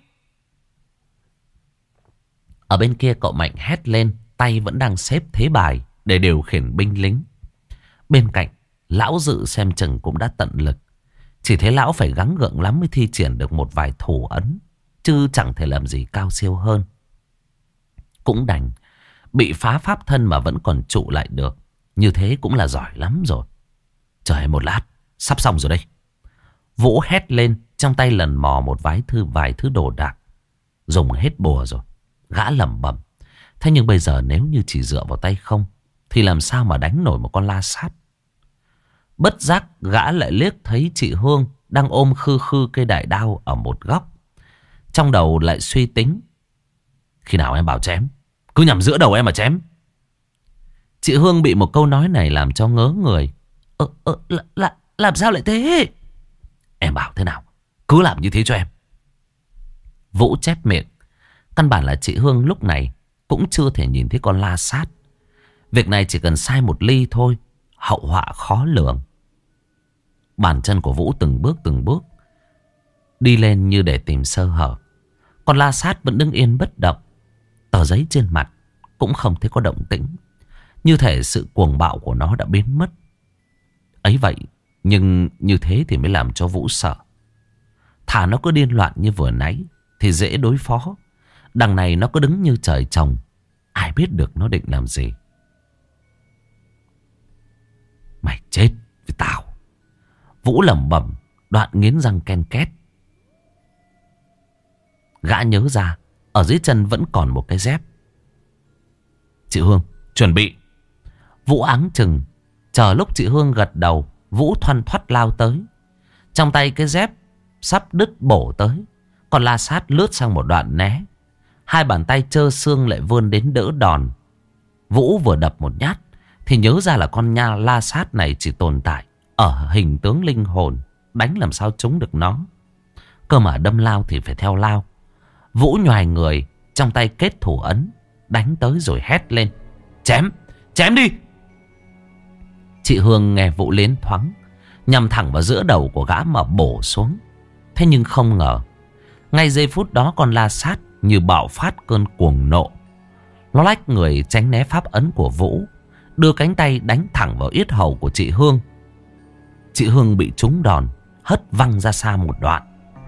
Ở bên kia cậu Mạnh hét lên, tay vẫn đang xếp thế bài để điều khiển binh lính. Bên cạnh, lão Dự xem chừng cũng đã tận lực. Chỉ thấy lão phải gắng gượng lắm mới thi triển được một vài thủ ấn, chứ chẳng thể làm gì cao siêu hơn. Cũng đành, bị phá pháp thân mà vẫn còn trụ lại được. Như thế cũng là giỏi lắm rồi. Chờ một lát, sắp xong rồi đây. Vũ hét lên, trong tay lần mò một vài thứ đồ đạc. Dùng hết bùa rồi. Gã lẩm bẩm. Thế nhưng bây giờ nếu như chỉ dựa vào tay không thì làm sao mà đánh nổi một con la sát. Bất giác gã lại liếc thấy chị Hương đang ôm khư khư cây đại đao ở một góc. Trong đầu lại suy tính. Khi nào em bảo chém, cứ nhằm giữa đầu em mà chém. Chị Hương bị một câu nói này làm cho ngớ người. Làm sao lại thế? Em bảo thế nào, cứ làm như thế cho em. Vũ chép miệng. Căn bản là chị Hương lúc này cũng chưa thể nhìn thấy con la sát. Việc này chỉ cần sai một ly thôi, hậu họa khó lường. Bàn chân của Vũ từng bước đi lên như để tìm sơ hở. Con la sát vẫn đứng yên bất động. Tờ giấy trên mặt cũng không thấy có động tĩnh, như thể sự cuồng bạo của nó đã biến mất. Ấy vậy, nhưng như thế thì mới làm cho Vũ sợ. Thà nó cứ điên loạn như vừa nãy thì dễ đối phó. Đằng này nó cứ đứng như trời trồng, ai biết được nó định làm gì. Mày chết với tao. Vũ lẩm bẩm, đoạn nghiến răng ken két. Gã nhớ ra ở dưới chân vẫn còn một cái dép. Chị Hương, chuẩn bị. Vũ áng chừng, chờ lúc chị Hương gật đầu, Vũ thoăn thoắt lao tới. Trong tay cái dép sắp đứt bổ tới. Con la sát lướt sang một đoạn né. Hai bàn tay trơ xương lại vươn đến đỡ đòn. Vũ vừa đập một nhát thì nhớ ra là con nha la sát này chỉ tồn tại ở hình tướng linh hồn. Đánh làm sao trúng được nó. Cơ mà đâm lao thì phải theo lao. Vũ nhoài người, trong tay kết thủ ấn, đánh tới rồi hét lên: chém, chém đi. Chị Hương nghe Vũ lên thoáng, nhằm thẳng vào giữa đầu của gã mà bổ xuống. Thế nhưng không ngờ, ngay giây phút đó con la sát như bạo phát cơn cuồng nộ. Nó lách người tránh né pháp ấn của Vũ, đưa cánh tay đánh thẳng vào yết hầu của chị Hương. Chị Hương bị trúng đòn, hất văng ra xa một đoạn.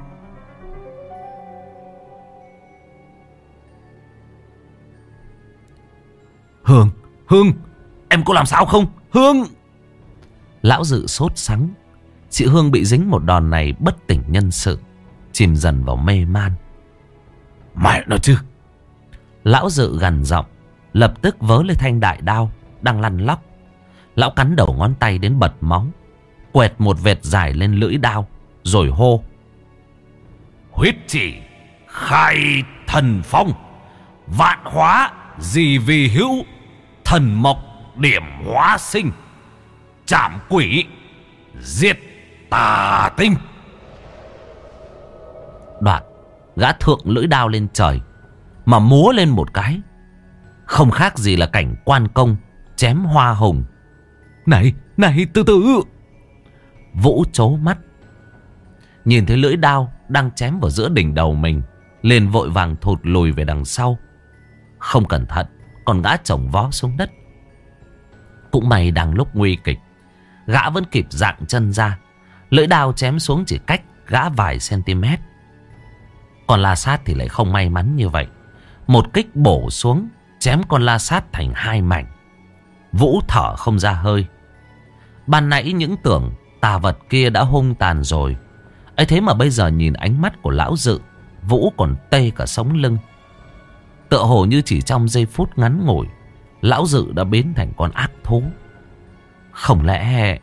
Hương, Hương, em có làm sao không? Hương! Lão Dự sốt sắng. Chị Hương bị dính một đòn này bất tỉnh nhân sự, chìm dần vào mê man. Mẹ nó chứ! Lão Dự gằn giọng, lập tức vớ lên thanh đại đao đang lăn lóc. Lão cắn đầu ngón tay đến bật máu, quẹt một vệt dài lên lưỡi đao, rồi hô: huyết chỉ khai thần phong, vạn hóa gì vì hữu, thần mộc điểm hóa sinh, trảm quỷ diệt tà tinh. Đoạn gã thượng lưỡi đao lên trời mà múa lên một cái, không khác gì là cảnh quan công chém hoa hồng. Này, này, từ từ! Vũ trố mắt, nhìn thấy lưỡi đao đang chém vào giữa đỉnh đầu mình, liền vội vàng thụt lùi về đằng sau. Không cẩn thận còn ngã chồng vó xuống đất. Cũng may đang lúc nguy kịch, gã vẫn kịp dạng chân ra. Lưỡi đao chém xuống chỉ cách gã vài cm. Còn la sát thì lại không may mắn như vậy. Một kích bổ xuống, chém con la sát thành hai mảnh. Vũ thở không ra hơi. Ban nãy những tưởng tà vật kia đã hung tàn rồi, ấy thế mà bây giờ nhìn ánh mắt của lão Dự, Vũ còn tê cả sống lưng. Tựa hồ như chỉ trong giây phút ngắn ngủi, lão Dự đã biến thành con ác thú. Không lẽ...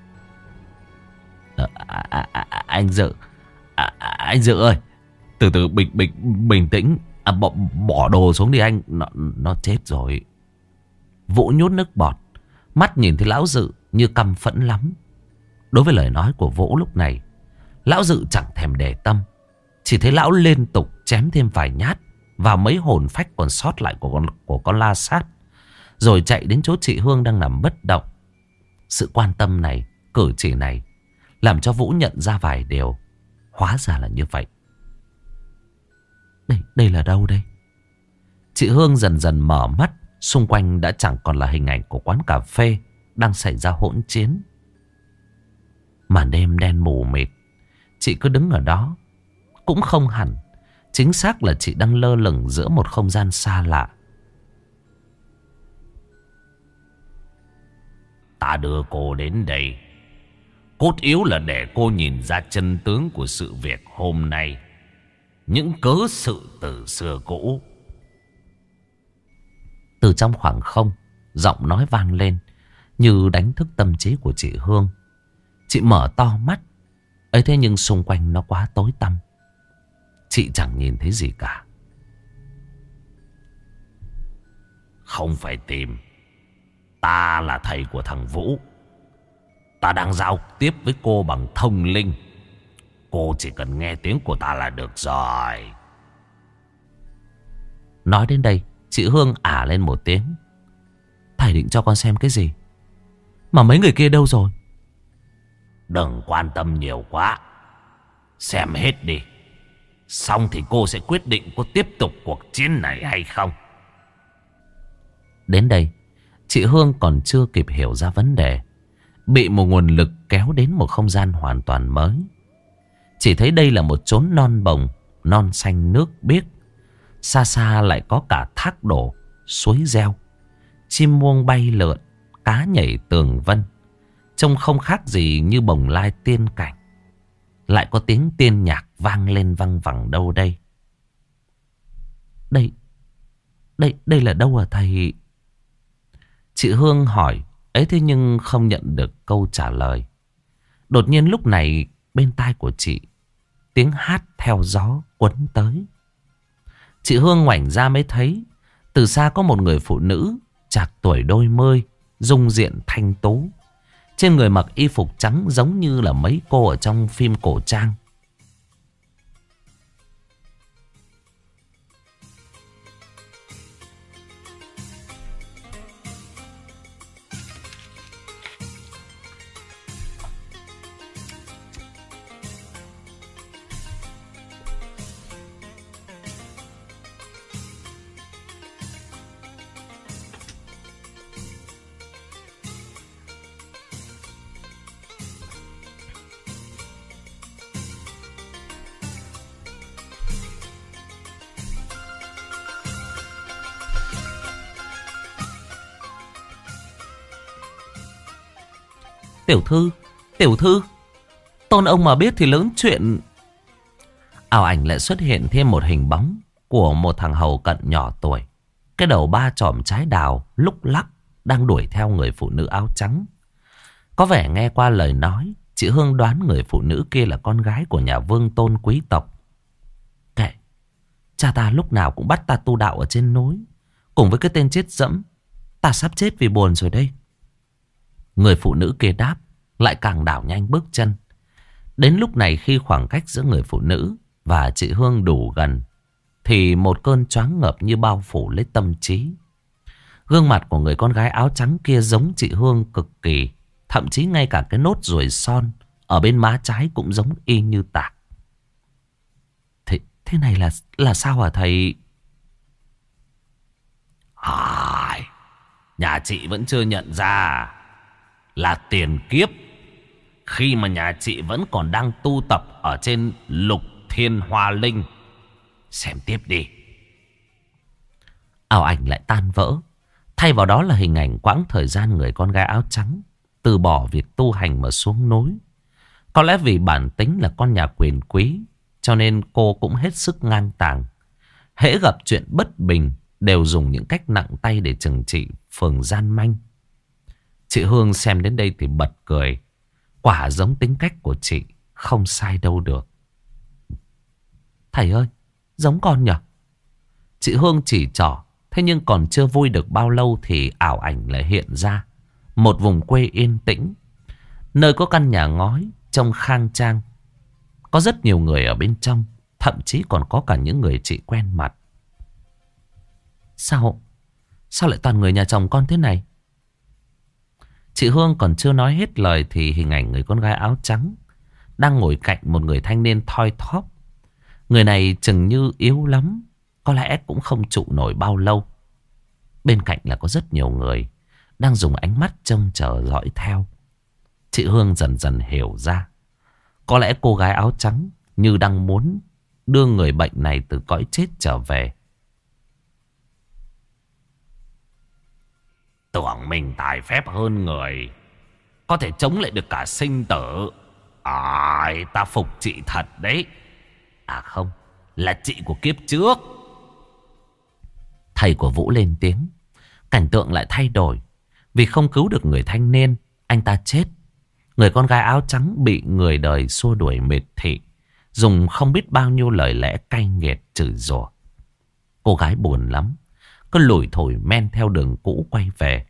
Anh Dự, anh Dự ơi, từ từ, bình tĩnh. Bỏ đồ xuống đi anh, nó chết rồi. Vũ nhốt nước bọt, mắt nhìn thấy lão Dự như căm phẫn lắm. Đối với lời nói của Vũ lúc này, lão Dự chẳng thèm để tâm. Chỉ thấy lão liên tục chém thêm vài nhát vào mấy hồn phách còn sót lại của con la sát, rồi chạy đến chỗ chị Hương đang nằm bất động. Sự quan tâm này, cử chỉ này làm cho Vũ nhận ra vài điều. Hóa ra là như vậy. Đây là đâu đây? Chị Hương dần dần mở mắt. Xung quanh đã chẳng còn là hình ảnh của quán cà phê đang xảy ra hỗn chiến. Màn đêm đen mù mịt. Chị cứ đứng ở đó. Cũng không hẳn, chính xác là chị đang lơ lửng giữa một không gian xa lạ. Ta đưa cô đến đây cốt yếu là để cô nhìn ra chân tướng của sự việc hôm nay, những cớ sự từ xưa cũ. Từ trong khoảng không, giọng nói vang lên như đánh thức tâm trí của chị Hương. Chị mở to mắt, ấy thế nhưng xung quanh nó quá tối tăm. Chị chẳng nhìn thấy gì cả. Không phải tìm. Ta là thầy của thằng Vũ. Ta đang giao tiếp với cô bằng thông linh. Cô chỉ cần nghe tiếng của ta là được rồi. Nói đến đây, chị Hương ả lên một tiếng. Thầy định cho con xem cái gì? Mà mấy người kia đâu rồi? Đừng quan tâm nhiều quá. Xem hết đi. Xong thì cô sẽ quyết định có tiếp tục cuộc chiến này hay không. Đến đây, chị Hương còn chưa kịp hiểu ra vấn đề, bị một nguồn lực kéo đến một không gian hoàn toàn mới. Chỉ thấy đây là một chốn non bồng, non xanh nước biếc. Xa xa lại có cả thác đổ, suối reo, chim muông bay lượn, cá nhảy tường vân. Trông không khác gì như bồng lai tiên cảnh. Lại có tiếng tiên nhạc vang lên văng vẳng đâu đây. Đây là đâu hả thầy? Chị Hương hỏi, ấy thế nhưng không nhận được câu trả lời. Đột nhiên lúc này bên tai của chị tiếng hát theo gió quấn tới. Chị Hương ngoảnh ra mới thấy từ xa có một người phụ nữ trạc tuổi đôi mươi, dung diện thanh tú. Trên người mặc y phục trắng giống như là mấy cô ở trong phim cổ trang. Tiểu thư, tôn ông mà biết thì lớn chuyện. Ảo ảnh lại xuất hiện thêm một hình bóng của một thằng hầu cận nhỏ tuổi. Cái đầu ba chòm trái đào lúc lắc đang đuổi theo người phụ nữ áo trắng. Có vẻ nghe qua lời nói, chị Hương đoán người phụ nữ kia là con gái của nhà vương tôn quý tộc. Kệ, cha ta lúc nào cũng bắt ta tu đạo ở trên núi. Cùng với cái tên chết dẫm, ta sắp chết vì buồn rồi đây. Người phụ nữ kia đáp, lại càng đảo nhanh bước chân. Đến lúc này khi khoảng cách giữa người phụ nữ và chị Hương đủ gần, thì một cơn choáng ngợp như bao phủ lấy tâm trí. Gương mặt của người con gái áo trắng kia giống chị Hương cực kỳ. Thậm chí ngay cả cái nốt ruồi son ở bên má trái cũng giống y như tạc. Thế này là sao hả thầy? Nhà chị vẫn chưa nhận ra là tiền kiếp khi mà nhà chị vẫn còn đang tu tập ở trên Lục Thiên Hoa Linh. Xem tiếp đi. Ảo ảnh lại tan vỡ. Thay vào đó là hình ảnh quãng thời gian người con gái áo trắng từ bỏ việc tu hành mà xuống núi. Có lẽ vì bản tính là con nhà quyền quý, cho nên cô cũng hết sức ngang tàng. Hễ gặp chuyện bất bình đều dùng những cách nặng tay để trừng trị phường gian manh. Chị Hương xem đến đây thì bật cười. Quả giống tính cách của chị, không sai đâu được. Thầy ơi, giống con nhỉ? Chị Hương chỉ trỏ. Thế nhưng còn chưa vui được bao lâu thì ảo ảnh lại hiện ra. Một vùng quê yên tĩnh, nơi có căn nhà ngói trông khang trang. Có rất nhiều người ở bên trong, thậm chí còn có cả những người chị quen mặt. Sao lại toàn người nhà chồng con thế này? Chị Hương còn chưa nói hết lời thì hình ảnh người con gái áo trắng đang ngồi cạnh một người thanh niên thoi thóp. Người này chừng như yếu lắm, có lẽ cũng không trụ nổi bao lâu. Bên cạnh là có rất nhiều người đang dùng ánh mắt trông chờ dõi theo. Chị Hương dần dần hiểu ra, có lẽ cô gái áo trắng như đang muốn đưa người bệnh này từ cõi chết trở về. Tưởng mình tài phép hơn người, có thể chống lại được cả sinh tử. Ta phục chị thật đấy. À không, là chị của kiếp trước. Thầy của Vũ lên tiếng. Cảnh tượng lại thay đổi. Vì không cứu được người thanh niên, anh ta chết. Người con gái áo trắng bị người đời xua đuổi miệt thị, dùng không biết bao nhiêu lời lẽ cay nghiệt chửi rủa. Cô gái buồn lắm, cứ lủi thủi men theo đường cũ quay về.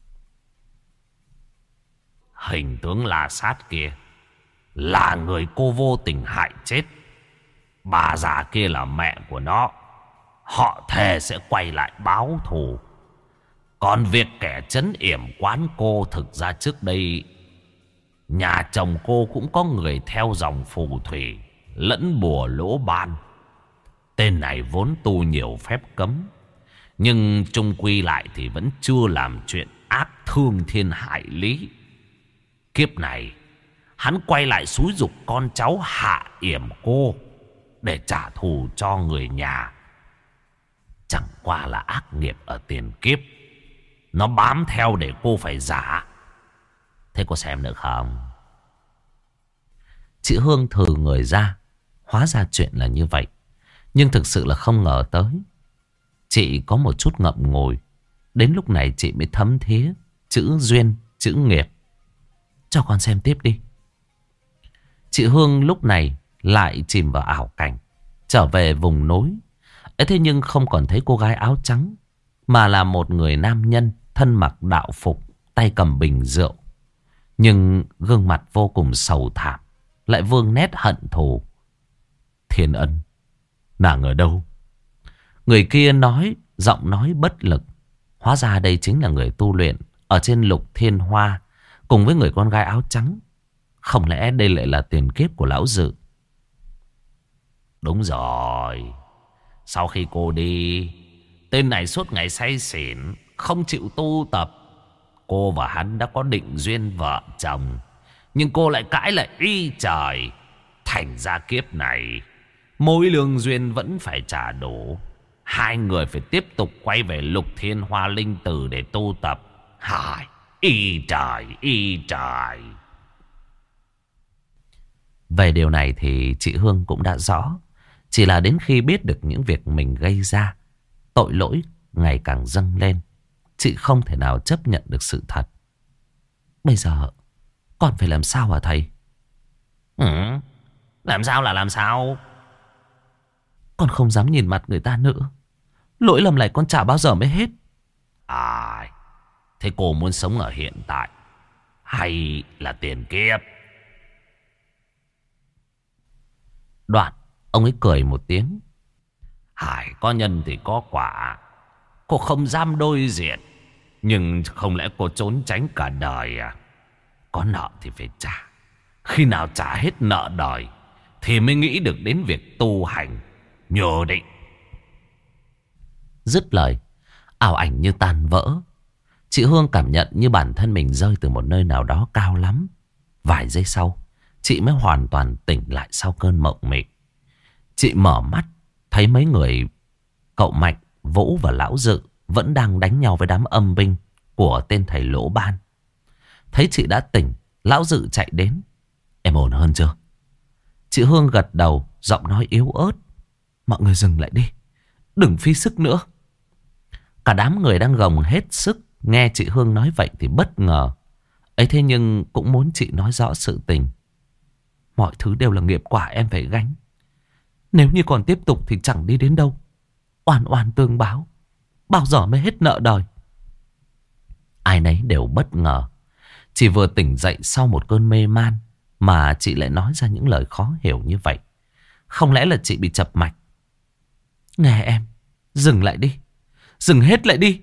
Hình tướng La Sát kia là người cô vô tình hại chết. Bà già kia là mẹ của nó. Họ thề sẽ quay lại báo thù. Còn việc kẻ trấn yểm quán cô, thực ra trước đây nhà chồng cô cũng có người theo dòng phù thủy lẫn bùa lỗ ban. Tên này vốn tu nhiều phép cấm, nhưng chung quy lại thì vẫn chưa làm chuyện ác thương thiên hại lý. Kiếp này hắn quay lại xúi giục con cháu hạ yểm cô để trả thù cho người nhà. Chẳng qua là ác nghiệp ở tiền kiếp, nó bám theo để cô phải giả. Thế cô xem được không? Chị Hương thừ người ra. Hóa ra chuyện là như vậy. Nhưng thực sự là không ngờ tới. Chị có một chút ngậm ngùi. Đến lúc này chị mới thấm thía chữ duyên, chữ nghiệp. Cho con xem tiếp đi. Chị Hương lúc này lại chìm vào ảo cảnh, trở về vùng núi. Ấy thế nhưng không còn thấy cô gái áo trắng, mà là một người nam nhân thân mặc đạo phục, tay cầm bình rượu. Nhưng gương mặt vô cùng sầu thảm, lại vương nét hận thù. Thiên Ân, nàng ở đâu? Người kia nói, giọng nói bất lực. Hóa ra đây chính là người tu luyện ở trên Lục Thiên Hoa, cùng với người con gái áo trắng. Không lẽ đây lại là tiền kiếp của lão Dự? Đúng rồi. Sau khi cô đi, tên này suốt ngày say xỉn, không chịu tu tập. Cô và hắn đã có định duyên vợ chồng, nhưng cô lại cãi lại y trời. Thành ra kiếp này mối lương duyên vẫn phải trả đủ. Hai người phải tiếp tục quay về Lục Thiên Hoa Linh Tử để tu tập. Hài, y trời, y trời. Về điều này thì chị Hương cũng đã rõ. Chỉ là đến khi biết được những việc mình gây ra, tội lỗi ngày càng dâng lên, chị không thể nào chấp nhận được sự thật. Bây giờ con phải làm sao hả thầy? Làm sao là làm sao? Con không dám nhìn mặt người ta nữa. Lỗi lầm này con chả bao giờ mới hết. Thế cô muốn sống ở hiện tại hay là tiền kiếp? Đoạn ông ấy cười một tiếng. Hải, có nhân thì có quả. Cô không dám đối diện, nhưng không lẽ cô trốn tránh cả đời à? Có nợ thì phải trả. Khi nào trả hết nợ đời thì mới nghĩ được đến việc tu hành. Nhớ đấy. Dứt lời, ảo ảnh như tan vỡ. Chị Hương cảm nhận như bản thân mình rơi từ một nơi nào đó cao lắm. Vài giây sau, chị mới hoàn toàn tỉnh lại sau cơn mộng mị. Chị mở mắt, thấy mấy người cậu Mạnh, Vũ và Lão Dự vẫn đang đánh nhau với đám âm binh của tên thầy Lỗ Ban. Thấy chị đã tỉnh, Lão Dự chạy đến. Em ổn hơn chưa? Chị Hương gật đầu, giọng nói yếu ớt. Mọi người dừng lại đi, đừng phí sức nữa. Cả đám người đang gồng hết sức. Nghe chị Hương nói vậy thì bất ngờ. Ấy thế nhưng cũng muốn chị nói rõ sự tình. Mọi thứ đều là nghiệp quả em phải gánh. Nếu như còn tiếp tục thì chẳng đi đến đâu. Oan oan tương báo, bao giờ mới hết nợ đời? Ai nấy đều bất ngờ. Chị vừa tỉnh dậy sau một cơn mê man mà chị lại nói ra những lời khó hiểu như vậy. Không lẽ là chị bị chập mạch? Nghe em, dừng lại đi, dừng hết lại đi.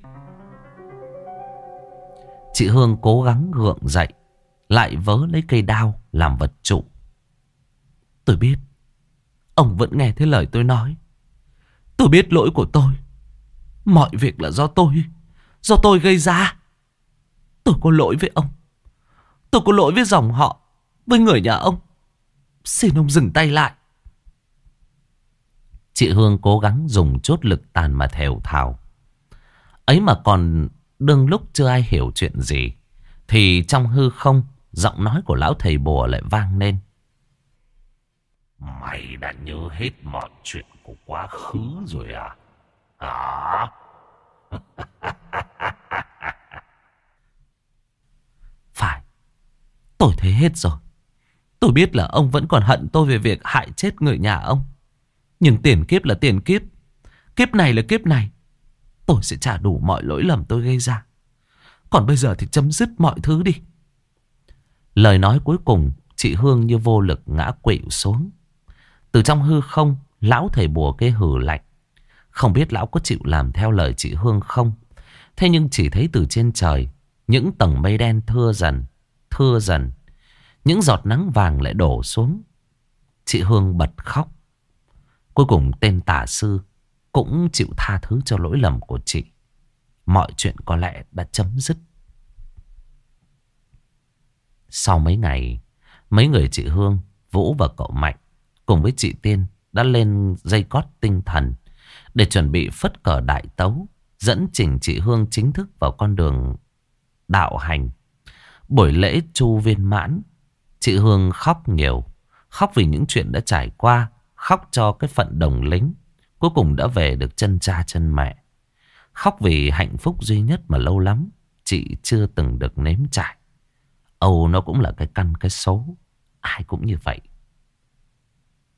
Chị Hương cố gắng gượng dậy, lại vớ lấy cây đao làm vật trụ. Tôi biết ông vẫn nghe thấy lời tôi nói. Tôi biết lỗi của tôi. Mọi việc là do tôi gây ra. Tôi có lỗi với ông. Tôi có lỗi với dòng họ, với người nhà ông. Xin ông dừng tay lại. Chị Hương cố gắng dùng chút lực tàn mà thều thào. Ấy mà còn đương lúc chưa ai hiểu chuyện gì, thì trong hư không, giọng nói của lão thầy bùa lại vang lên. Mày đã nhớ hết mọi chuyện của quá khứ rồi à? Hả? Phải, tôi thấy hết rồi. Tôi biết là ông vẫn còn hận tôi về việc hại chết người nhà ông. Nhưng tiền kiếp là tiền kiếp, kiếp này là kiếp này. Tôi sẽ trả đủ mọi lỗi lầm tôi gây ra. Còn bây giờ thì chấm dứt mọi thứ đi. Lời nói cuối cùng, chị Hương như vô lực ngã quỵu xuống. Từ trong hư không, lão thầy bùa kia hừ lạnh. Không biết lão có chịu làm theo lời chị Hương không? Thế nhưng chỉ thấy từ trên trời, những tầng mây đen thưa dần. Những giọt nắng vàng lại đổ xuống. Chị Hương bật khóc. Cuối cùng tên tà sư cũng chịu tha thứ cho lỗi lầm của chị. Mọi chuyện có lẽ đã chấm dứt. Sau mấy ngày, mấy người chị Hương, Vũ và cậu Mạnh cùng với chị Tiên đã lên dây cót tinh thần để chuẩn bị phất cờ đại tấu, dẫn chỉnh chị Hương chính thức vào con đường đạo hành. Buổi lễ chu viên mãn, chị Hương khóc nhiều. Khóc vì những chuyện đã trải qua, khóc cho cái phận đồng lính cuối cùng đã về được chân cha chân mẹ. Khóc vì hạnh phúc duy nhất mà lâu lắm chị chưa từng được nếm trải. Âu nó cũng là cái căn cái số. Ai cũng như vậy.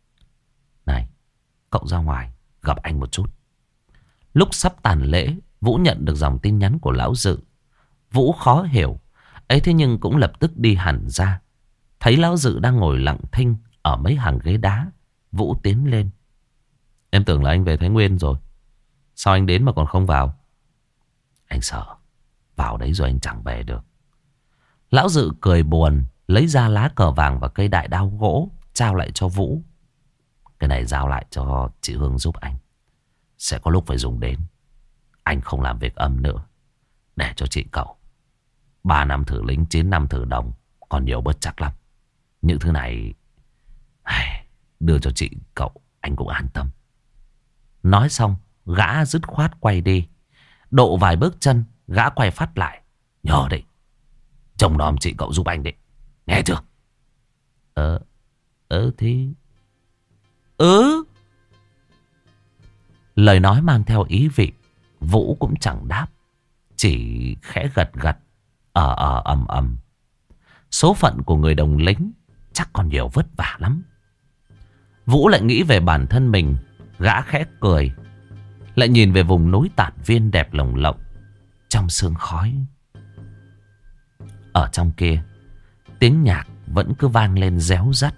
Này, cậu ra ngoài gặp anh một chút. Lúc sắp tàn lễ, Vũ nhận được dòng tin nhắn của lão Dự. Vũ khó hiểu ấy, thế nhưng cũng lập tức đi hẳn ra. Thấy lão Dự đang ngồi lặng thinh ở mấy hàng ghế đá, Vũ tiến lên. Em tưởng là anh về Thái Nguyên rồi, sao anh đến mà còn không vào? Anh sợ vào đấy rồi anh chẳng về được. Lão Dự cười buồn, lấy ra lá cờ vàng và cây đại đao gỗ, trao lại cho Vũ. Cái này giao lại cho chị Hương giúp anh, sẽ có lúc phải dùng đến. Anh không làm việc âm nữa, để cho chị cậu. 3 năm thử lính, 9 năm thử đồng, còn nhiều bất chắc lắm. Những thứ này đưa cho chị cậu, anh cũng an tâm. Nói xong, gã dứt khoát quay đi. Độ vài bước chân, gã quay phát lại. Nhớ đấy, trông nom chị cậu giúp anh đấy, nghe chưa? Thì lời nói mang theo ý vị. Vũ cũng chẳng đáp, chỉ khẽ gật gật, ầm ầm. Số phận của người đồng lính chắc còn nhiều vất vả lắm. Vũ lại nghĩ về bản thân mình. Gã khẽ cười, lại nhìn về vùng núi Tản Viên đẹp lồng lộng trong sương khói. Ở trong kia, tiếng nhạc vẫn cứ vang lên réo rắt.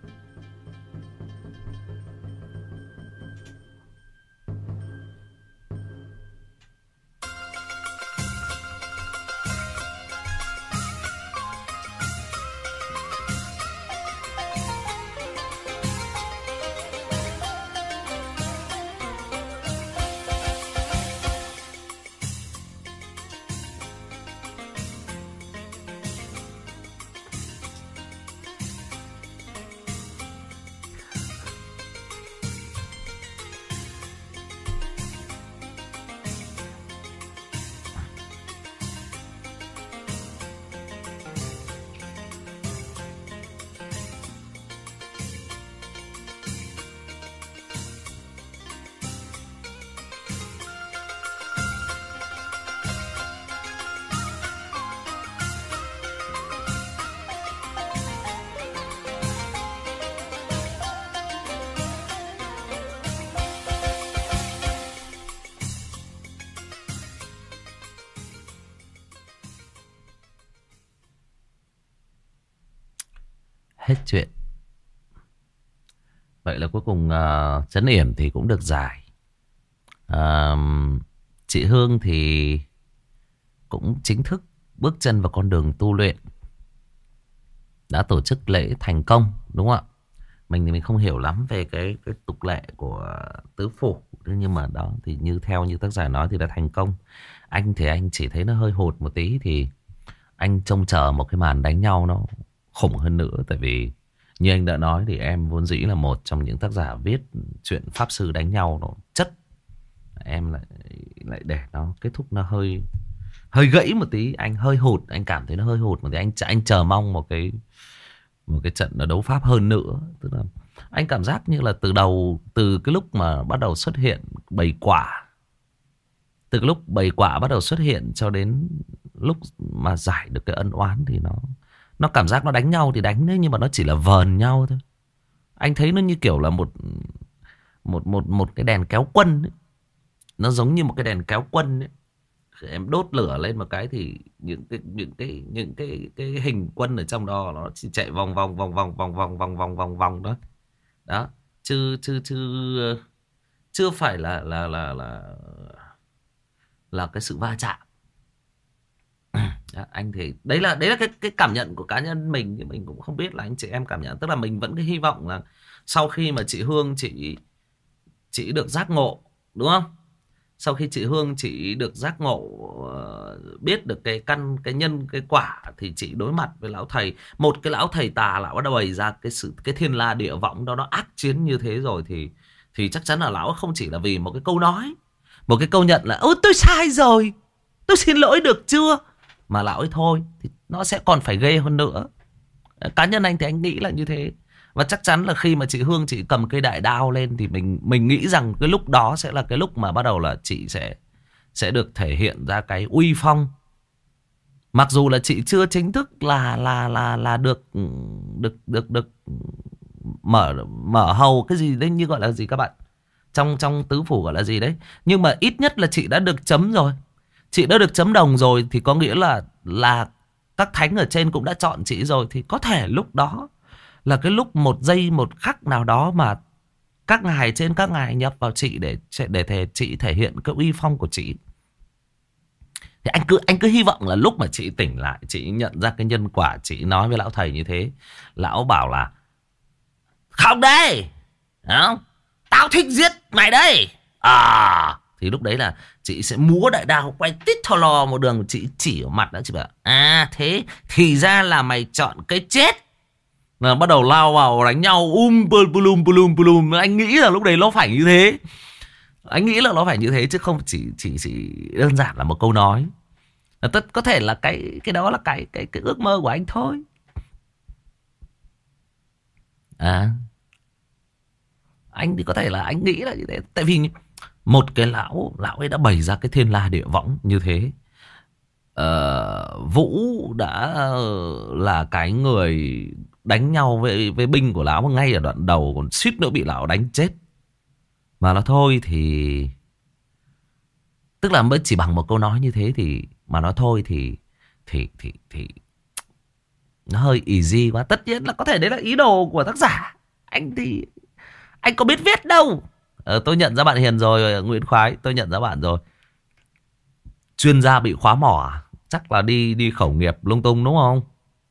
Hết chuyện. Vậy là cuối cùng Trấn Yểm thì cũng được giải. Chị Hương thì cũng chính thức bước chân vào con đường tu luyện. Đã tổ chức lễ thành công, đúng không ạ? Mình thì mình không hiểu lắm về cái tục lệ của tứ phủ, nhưng mà đó thì theo như tác giả nói thì đã thành công. Anh thì anh chỉ thấy nó hơi hụt một tí, thì anh trông chờ một cái màn đánh nhau nó khủng hơn nữa. Tại vì như anh đã nói thì em vốn dĩ là một trong những tác giả viết chuyện pháp sư đánh nhau nó chất. Em lại để nó kết thúc nó hơi gãy một tí. Anh hơi hụt, anh cảm thấy nó hơi hụt một tí. Anh chờ mong một cái trận nó đấu pháp hơn nữa. Tức là anh cảm giác như là từ cái lúc mà bắt đầu xuất hiện bầy quả, từ cái lúc bầy quả bắt đầu xuất hiện cho đến lúc mà giải được cái ân oán, thì nó cảm giác nó đánh nhau thì đánh đấy, nhưng mà nó chỉ là vờn nhau thôi. Anh thấy nó như kiểu là một cái đèn kéo quân ấy. Nó giống như một cái đèn kéo quân ấy. Em đốt lửa lên một cái thì những cái hình quân ở trong đó nó chỉ chạy vòng vòng đó. Đó, chứ chưa phải là cái sự va chạm. Anh thì đấy là cái cảm nhận của cá nhân mình, thì mình cũng không biết là anh chị em cảm nhận. Tức là mình vẫn cái hy vọng là sau khi mà chị Hương chị được giác ngộ, đúng không? Sau khi chị Hương chị được giác ngộ, biết được cái nhân cái quả, thì chị đối mặt với lão thầy, một cái lão thầy tà lão đã bày ra cái thiên la địa võng đó, nó ác chiến như thế rồi, thì chắc chắn là lão không chỉ là vì một cái câu nói, một cái câu nhận là ôi tôi sai rồi, tôi xin lỗi được chưa, mà lão ấy thôi thì nó sẽ còn phải ghê hơn nữa. Cá nhân anh thì anh nghĩ là như thế. Và chắc chắn là khi mà chị Hương chị cầm cây đại đao lên, thì mình nghĩ rằng cái lúc đó sẽ là cái lúc mà bắt đầu là chị sẽ được thể hiện ra cái uy phong. Mặc dù là chị chưa chính thức là được mở hầu cái gì đấy, như gọi là gì các bạn, trong tứ phủ gọi là gì đấy. Nhưng mà ít nhất là chị đã được chấm rồi, chị đã được chấm đồng rồi, thì có nghĩa là các thánh ở trên cũng đã chọn chị rồi. Thì có thể lúc đó là cái lúc một giây một khắc nào đó mà các ngài trên các ngài nhập vào chị để chị thể hiện cái uy phong của chị. Thì anh cứ hy vọng là lúc mà chị tỉnh lại, chị nhận ra cái nhân quả, chị nói với lão thầy như thế, lão bảo là không đây, không, tao thích giết mày đây. Thì lúc đấy là chị sẽ múa đại đao quay tít thò lò một đường, chị chỉ ở mặt đã, chị bảo thế thì ra là mày chọn cái chết. Là bắt đầu lao vào đánh nhau plum. Anh nghĩ là lúc đấy nó phải như thế. Anh nghĩ là nó phải như thế chứ không chỉ đơn giản là một câu nói. Tất có thể là cái đó là cái ước mơ của anh thôi. Anh thì có thể là anh nghĩ là như thế. Tại vì một cái lão ấy đã bày ra cái thiên la địa võng như thế. Vũ đã là cái người đánh nhau với binh của lão ngay ở đoạn đầu, còn suýt nữa bị lão đánh chết. Mà nó thôi thì, tức là mới chỉ bằng một câu nói như thế thì mà nói thôi thì nó hơi easy quá. Tất nhiên là có thể đấy là ý đồ của tác giả. Anh thì anh có biết viết đâu. Tôi nhận ra bạn Hiền rồi, Nguyễn Khoái, tôi nhận ra bạn rồi. Chuyên gia bị khóa mỏ à? Chắc là đi khẩu nghiệp lung tung đúng không?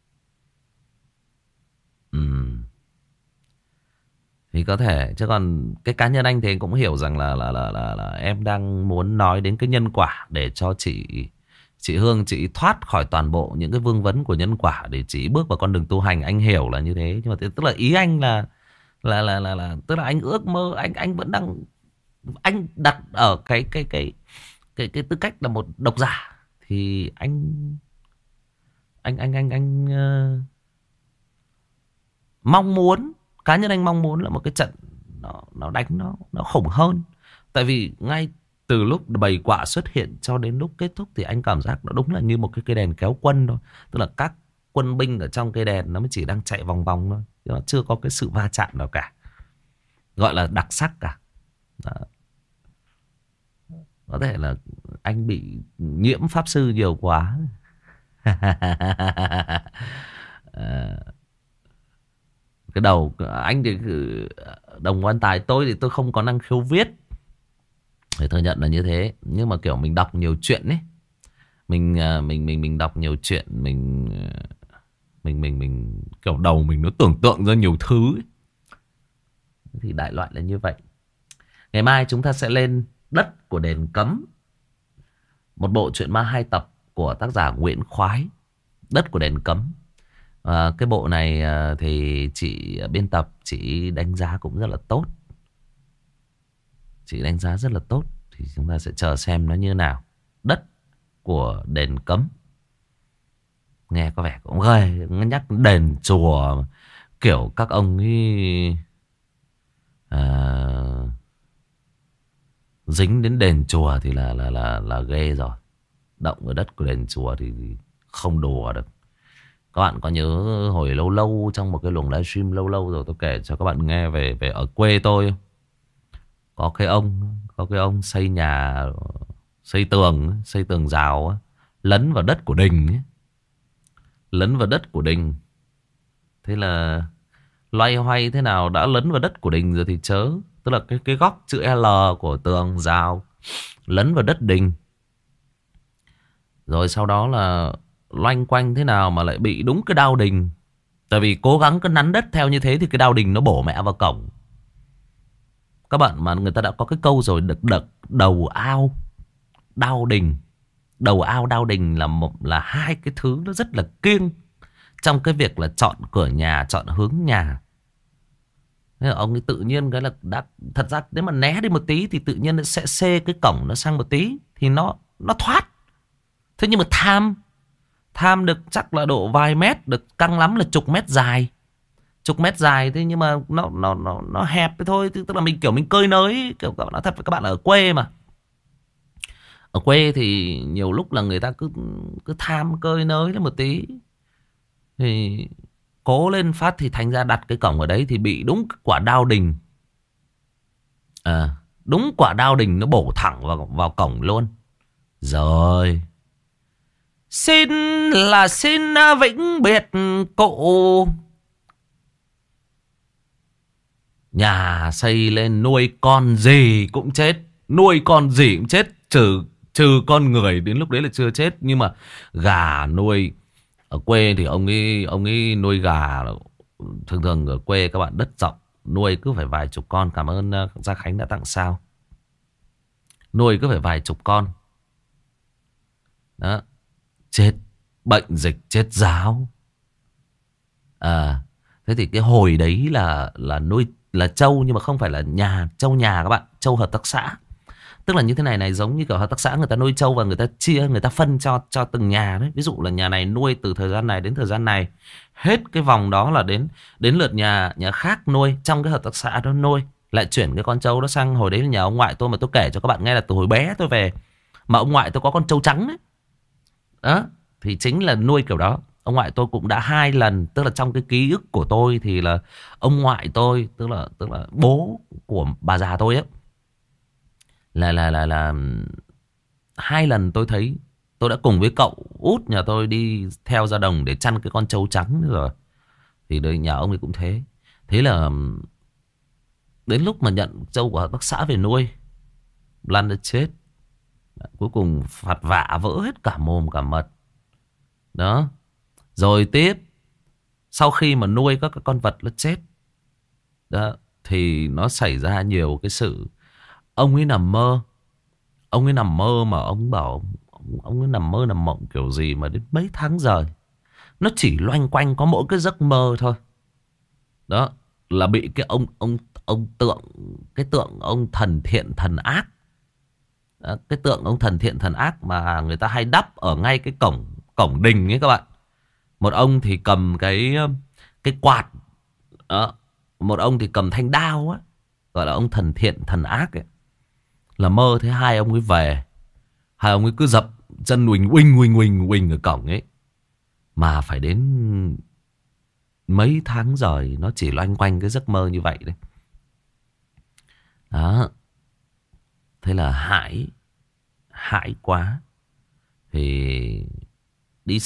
Thì có thể, chứ còn cái cá nhân anh thì cũng hiểu rằng là em đang muốn nói đến cái nhân quả để cho chị Hương chị thoát khỏi toàn bộ những cái vương vấn của nhân quả để chị bước vào con đường tu hành. Anh hiểu là như thế, nhưng mà tức là ý anh là tức là anh ước mơ, anh vẫn đang, anh đặt ở cái tư cách là một độc giả thì anh mong muốn, cá nhân anh mong muốn là một cái trận nó đánh nó khủng hơn. Tại vì ngay từ lúc bầy quạ xuất hiện cho đến lúc kết thúc thì anh cảm giác nó đúng là như một cái cây đèn kéo quân thôi. Tức là các quân binh ở trong cây đèn nó mới chỉ đang chạy vòng vòng thôi, nó chưa có cái sự va chạm nào cả, gọi là đặc sắc cả. Đó. Có thể là anh bị nhiễm pháp sư nhiều quá. Cái đầu anh thì đồng quan tài, tôi thì tôi không có năng khiếu viết, thì tôi nhận là như thế. Nhưng mà kiểu mình đọc nhiều chuyện ấy, mình đọc nhiều chuyện, mình kiểu đầu mình nó tưởng tượng ra nhiều thứ ấy. Thì đại loại là như vậy. Ngày mai chúng ta sẽ lên Đất của Đền Cấm, một bộ truyện ma 2 tập của tác giả Nguyễn Khoái. Đất của Đền Cấm. Cái bộ này thì chị biên tập, chị đánh giá cũng rất là tốt. Chị đánh giá rất là tốt. Thì chúng ta sẽ chờ xem nó như nào. Đất của Đền Cấm. Nghe có vẻ cũng ghê, nhắc đền chùa, kiểu các ông ấy dính đến đền chùa thì là ghê rồi. Động ở đất của đền chùa thì không đùa được. Các bạn có nhớ hồi lâu lâu trong một cái luồng livestream lâu lâu rồi tôi kể cho các bạn nghe về ở quê tôi không? Có cái ông xây nhà, xây tường rào lấn vào đất của đình ấy. Lấn vào đất của đình. Thế là loay hoay thế nào đã lấn vào đất của đình rồi thì chớ. Tức là cái góc chữ L của tường rào lấn vào đất đình. Rồi sau đó là loanh quanh thế nào mà lại bị đúng cái đao đình. Tại vì cố gắng cứ nắn đất theo như thế thì cái đao đình nó bổ mẹ vào cổng. Các bạn mà người ta đã có cái câu rồi, đực đầu ao đao đình. Đầu ao đao đình là hai cái thứ nó rất là kiêng trong cái việc là chọn cửa nhà, chọn hướng nhà. Thế là ông ấy tự nhiên cái là thật ra nếu mà né đi một tí thì tự nhiên nó sẽ xê cái cổng nó sang một tí thì nó thoát. Thế nhưng mà tham được chắc là độ vài mét, được căng lắm là chục mét dài. Chục mét dài thế nhưng mà nó hẹp thôi. Tức là mình kiểu mình cơi nới, kiểu nói thật với các bạn là ở quê mà. Ở quê thì nhiều lúc là người ta cứ tham cơi nới lên một tí thì cố lên phát thì thành ra đặt cái cổng ở đấy thì bị đúng quả đao đình. Đúng quả đao đình nó bổ thẳng vào cổng luôn. Rồi. Xin vĩnh biệt cụ. Nhà xây lên nuôi con gì cũng chết. Nuôi con gì cũng chết. Trừ con người đến lúc đấy là chưa chết. Nhưng mà gà nuôi ở quê thì ông ấy nuôi gà. Thường thường ở quê các bạn đất rộng, nuôi cứ phải vài chục con. Cảm ơn Gia Khánh đã tặng sao. Nuôi cứ phải vài chục con. Đó. Chết bệnh dịch, chết giáo. Thế thì cái hồi đấy là nuôi là trâu, nhưng mà không phải là trâu nhà các bạn, trâu hợp tác xã. Tức là như thế này giống như kiểu hợp tác xã người ta nuôi trâu và người ta chia, người ta phân cho từng nhà đấy. Ví dụ là nhà này nuôi từ thời gian này đến thời gian này, hết cái vòng đó là đến lượt nhà khác nuôi trong cái hợp tác xã đó nuôi, lại chuyển cái con trâu đó sang. Hồi đấy là nhà ông ngoại tôi, mà tôi kể cho các bạn nghe là từ hồi bé tôi về mà ông ngoại tôi có con trâu trắng đấy. Đó thì chính là nuôi kiểu đó. Ông ngoại tôi cũng đã 2 lần, tức là trong cái ký ức của tôi thì là ông ngoại tôi, tức là bố của bà già tôi ấy, là 2 lần tôi thấy. Tôi đã cùng với cậu út nhà tôi đi theo ra đồng để chăn cái con trâu trắng rồi. Thì đời nhà ông ấy cũng thế. Thế là đến lúc mà nhận trâu của hợp tác xã về nuôi, lăn đã chết. Cuối cùng phạt vạ vỡ hết cả mồm cả mật. Đó. Rồi tiếp, sau khi mà nuôi các con vật nó chết đó, thì nó xảy ra nhiều cái sự. Ông ấy nằm mơ. Ông ấy nằm mơ mà ông bảo ông ấy nằm mơ nằm mộng kiểu gì mà đến mấy tháng rồi nó chỉ loanh quanh có mỗi cái giấc mơ thôi. Đó là bị cái ông tượng, cái tượng ông thần thiện thần ác. Đó, cái tượng ông thần thiện thần ác mà người ta hay đắp ở ngay cái cổng đình ấy các bạn. Một ông thì cầm cái quạt. Đó. Một ông thì cầm thanh đao á, gọi là ông thần thiện thần ác ấy. Là mơ thấy 2 ông ấy về. 2 ông ấy cứ dập chân huỳnh ở cổng ấy. Mà phải đến mấy tháng rồi nó chỉ loanh quanh cái giấc mơ như vậy đấy. Đó. Thế là hãi quá. Thì đi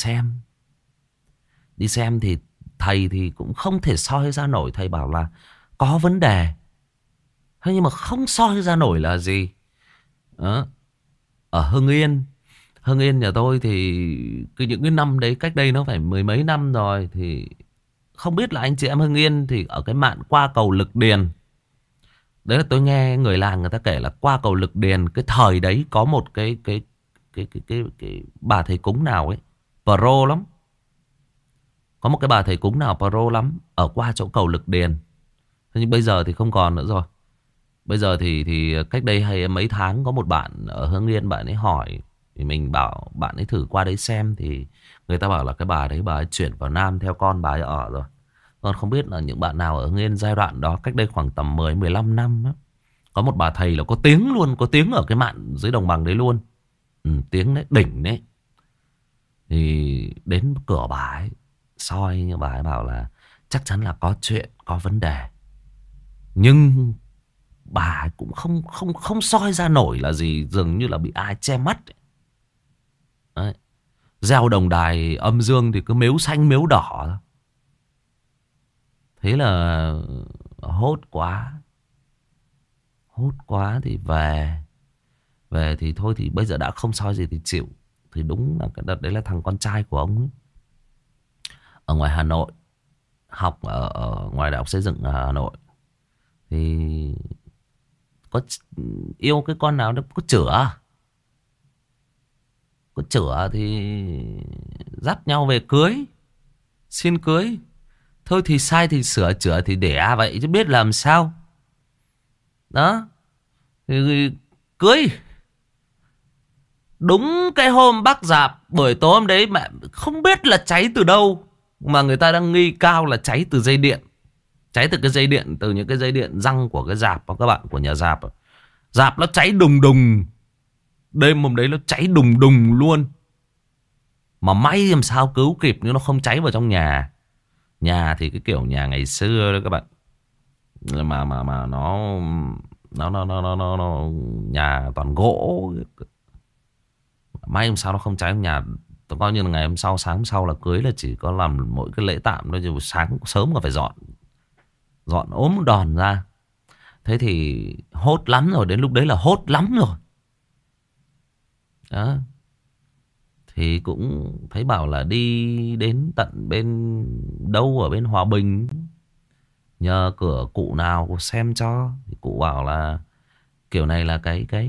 xem thì thầy thì cũng không thể soi ra nổi. Thầy bảo là có vấn đề. Thế nhưng mà không soi ra nổi là gì. Đó. Ở Hưng Yên nhà tôi thì những cái năm đấy, cách đây nó phải 10 mấy năm rồi. Thì không biết là anh chị em Hưng Yên thì ở cái mạn qua cầu Lực Điền. Đấy là tôi nghe người làng người ta kể là qua cầu Lực Điền, cái thời đấy có một cái bà thầy cúng nào ấy pro lắm. Có một cái bà thầy cúng nào pro lắm ở qua chỗ cầu Lực Điền. Thế nhưng bây giờ thì không còn nữa rồi. Bây giờ thì cách đây hay mấy tháng có một bạn ở Hưng Yên, bạn ấy hỏi thì mình bảo bạn ấy thử qua đấy xem. Thì người ta bảo là cái bà đấy bà ấy chuyển vào Nam theo con bà ấy ở rồi. Còn không biết là những bạn nào ở Hưng Yên giai đoạn đó, cách đây khoảng tầm 10-15 năm đó, có một bà thầy là có tiếng luôn, có tiếng ở cái mạn dưới đồng bằng đấy luôn. Tiếng đấy, đỉnh đấy. Thì đến cửa bà ấy soi, nhưng bà ấy bảo là chắc chắn là có chuyện, có vấn đề. Nhưng bà ấy cũng không soi ra nổi là gì, dường như là bị ai che mắt ấy. Đấy. Gieo đồng đài âm dương thì cứ mếu xanh mếu đỏ. Thế là hốt quá thì về thì thôi, thì bây giờ đã không soi gì thì chịu. Thì đúng là cái đợt đấy là thằng con trai của ông ấy ở ngoài Hà Nội, học ở ngoài đại học xây dựng ở Hà Nội, thì có yêu cái con nào đó có chữa thì dắt nhau về cưới, xin cưới. Thôi thì sai thì sửa, chữa thì đẻ vậy chứ biết làm sao. Đó thì cưới. Đúng cái hôm bắc rạp, buổi tối hôm đấy mẹ không biết là cháy từ đâu, mà người ta đang nghi cao là cháy từ dây điện. Cháy từ cái dây điện, từ những cái dây điện răng của cái rạp các bạn, của nhà rạp. Rạp nó cháy đùng đùng. Đêm hôm đấy nó cháy đùng đùng luôn. Mà may làm sao cứu kịp, nhưng nó không cháy vào trong nhà. Nhà thì cái kiểu nhà ngày xưa đó các bạn. Mà nó nhà toàn gỗ. May hôm sau nó không cháy. Nhà tôi coi như là ngày hôm sau, sáng hôm sau là cưới, là chỉ có làm mỗi cái lễ tạm thôi, chứ sáng sớm là phải dọn, dọn ốm đòn ra. Thế thì hốt lắm rồi, đến lúc đấy là hốt lắm rồi đó. Thì cũng thấy bảo là đi đến tận bên đâu ở bên Hòa Bình, nhờ cửa cụ nào xem cho. Thì cụ bảo là kiểu này là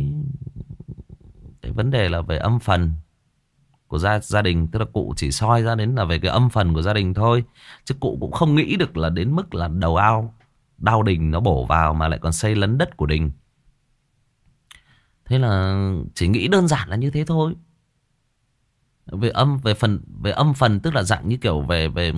cái vấn đề là về âm phần của gia đình. Tức là cụ chỉ soi ra đến là về cái âm phần của gia đình thôi, chứ cụ cũng không nghĩ được là đến mức là đầu ao đao đình nó bổ vào mà lại còn xây lấn đất của đình. Thế là chỉ nghĩ đơn giản là như thế thôi. Về âm phần tức là dạng như kiểu về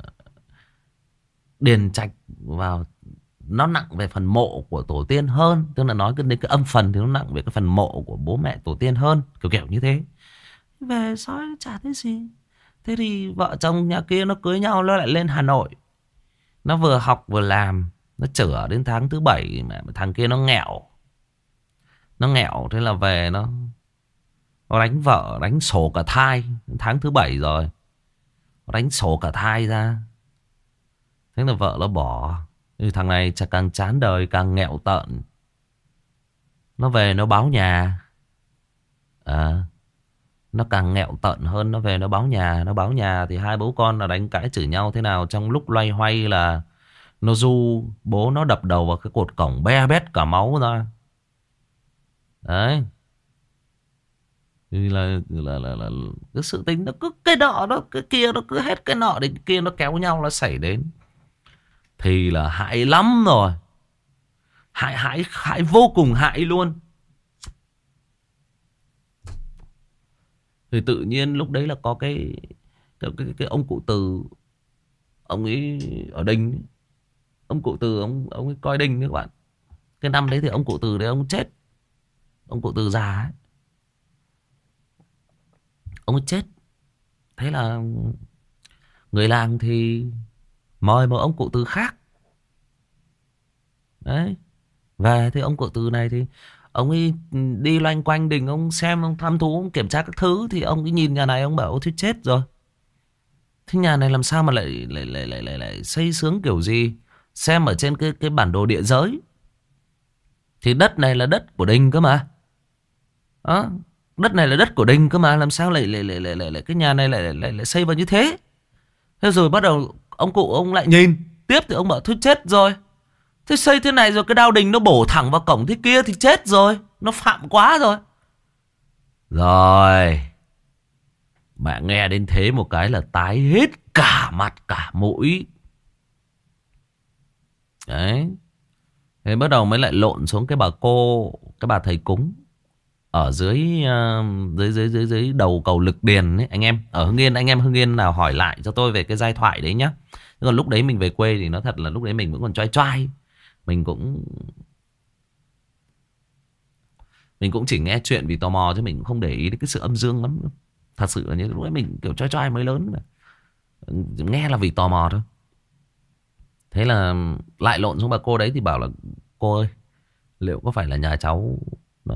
điền trạch vào, nó nặng về phần mộ của tổ tiên hơn. Tức là nói đến cái âm phần thì nó nặng về cái phần mộ của bố mẹ tổ tiên hơn, kiểu kiểu như thế. Về soi chả thấy gì. Thế thì vợ chồng nhà kia nó cưới nhau, nó lại lên Hà Nội. Nó vừa học vừa làm. Nó chữa đến tháng thứ 7 mà thằng kia nó nghèo. Nó nghèo, thế là về nó đánh vợ, đánh sổ cả thai. Tháng thứ 7 rồi, nó đánh sổ cả thai ra. Thế là vợ nó bỏ. Thì thằng này chả càng chán đời, càng nghèo tợn. Nó về nó báo nhà. Nó càng nghèo tợn hơn. Nó về nó báo nhà. Nó báo nhà thì hai bố con là đánh cãi chửi nhau thế nào. Trong lúc loay hoay là nó ru bố nó đập đầu vào cái cột cổng, be bét cả máu ra. Đấy. Thì là cái sự tính nó cứ cái nọ nó cái kia, nó cứ hết cái nọ đến cái kia, nó kéo nhau nó xảy đến. Thì là hại lắm rồi. Hại vô cùng hại luôn. Thì tự nhiên lúc đấy là có cái ông cụ Từ. Ông ấy ở Đinh. Ông cụ Từ ông ấy coi Đinh đấy các bạn. Cái năm đấy thì ông cụ Từ đấy ông chết. Ông cụ Từ già ấy, ông ấy chết. Thế là người làng thì mời một ông cụ Từ khác. Đấy. Về thì ông cụ Từ này thì ông ấy đi loanh quanh đình, ông xem, ông thăm thú, ông kiểm tra các thứ. Thì ông ấy nhìn nhà này, ông bảo thôi chết rồi. Thế nhà này làm sao mà lại xây xướng kiểu gì. Xem ở trên cái bản đồ địa giới thì đất này là đất của đình cơ mà. Đó. Đất này là đất của đình cơ mà. Làm sao lại cái nhà này lại xây vào như thế. Thế rồi bắt đầu ông cụ ông lại nhìn tiếp thì ông bảo thôi chết rồi. Thế xây thế này rồi cái đao đình nó bổ thẳng vào cổng thế kia thì chết rồi. Nó phạm quá rồi. Rồi. Mẹ nghe đến thế một cái là tái hết cả mặt cả mũi. Đấy. Thế bắt đầu mới lại lộn xuống cái bà cô, cái bà thầy cúng ở dưới đầu cầu Lực Điền ấy, anh em ở Hưng Yên. Anh em Hưng Yên nào hỏi lại cho tôi về cái giai thoại đấy nhá. Còn lúc đấy mình về quê thì nó thật là lúc đấy mình vẫn còn choai choai. Mình cũng chỉ nghe chuyện vì tò mò, chứ mình cũng không để ý đến cái sự âm dương lắm. Thật sự là như lúc đấy mình kiểu choai choai mới lớn mà. Nghe là vì tò mò thôi. Thế là lại lộn xuống bà cô đấy thì bảo là cô ơi, liệu có phải là nhà cháu nó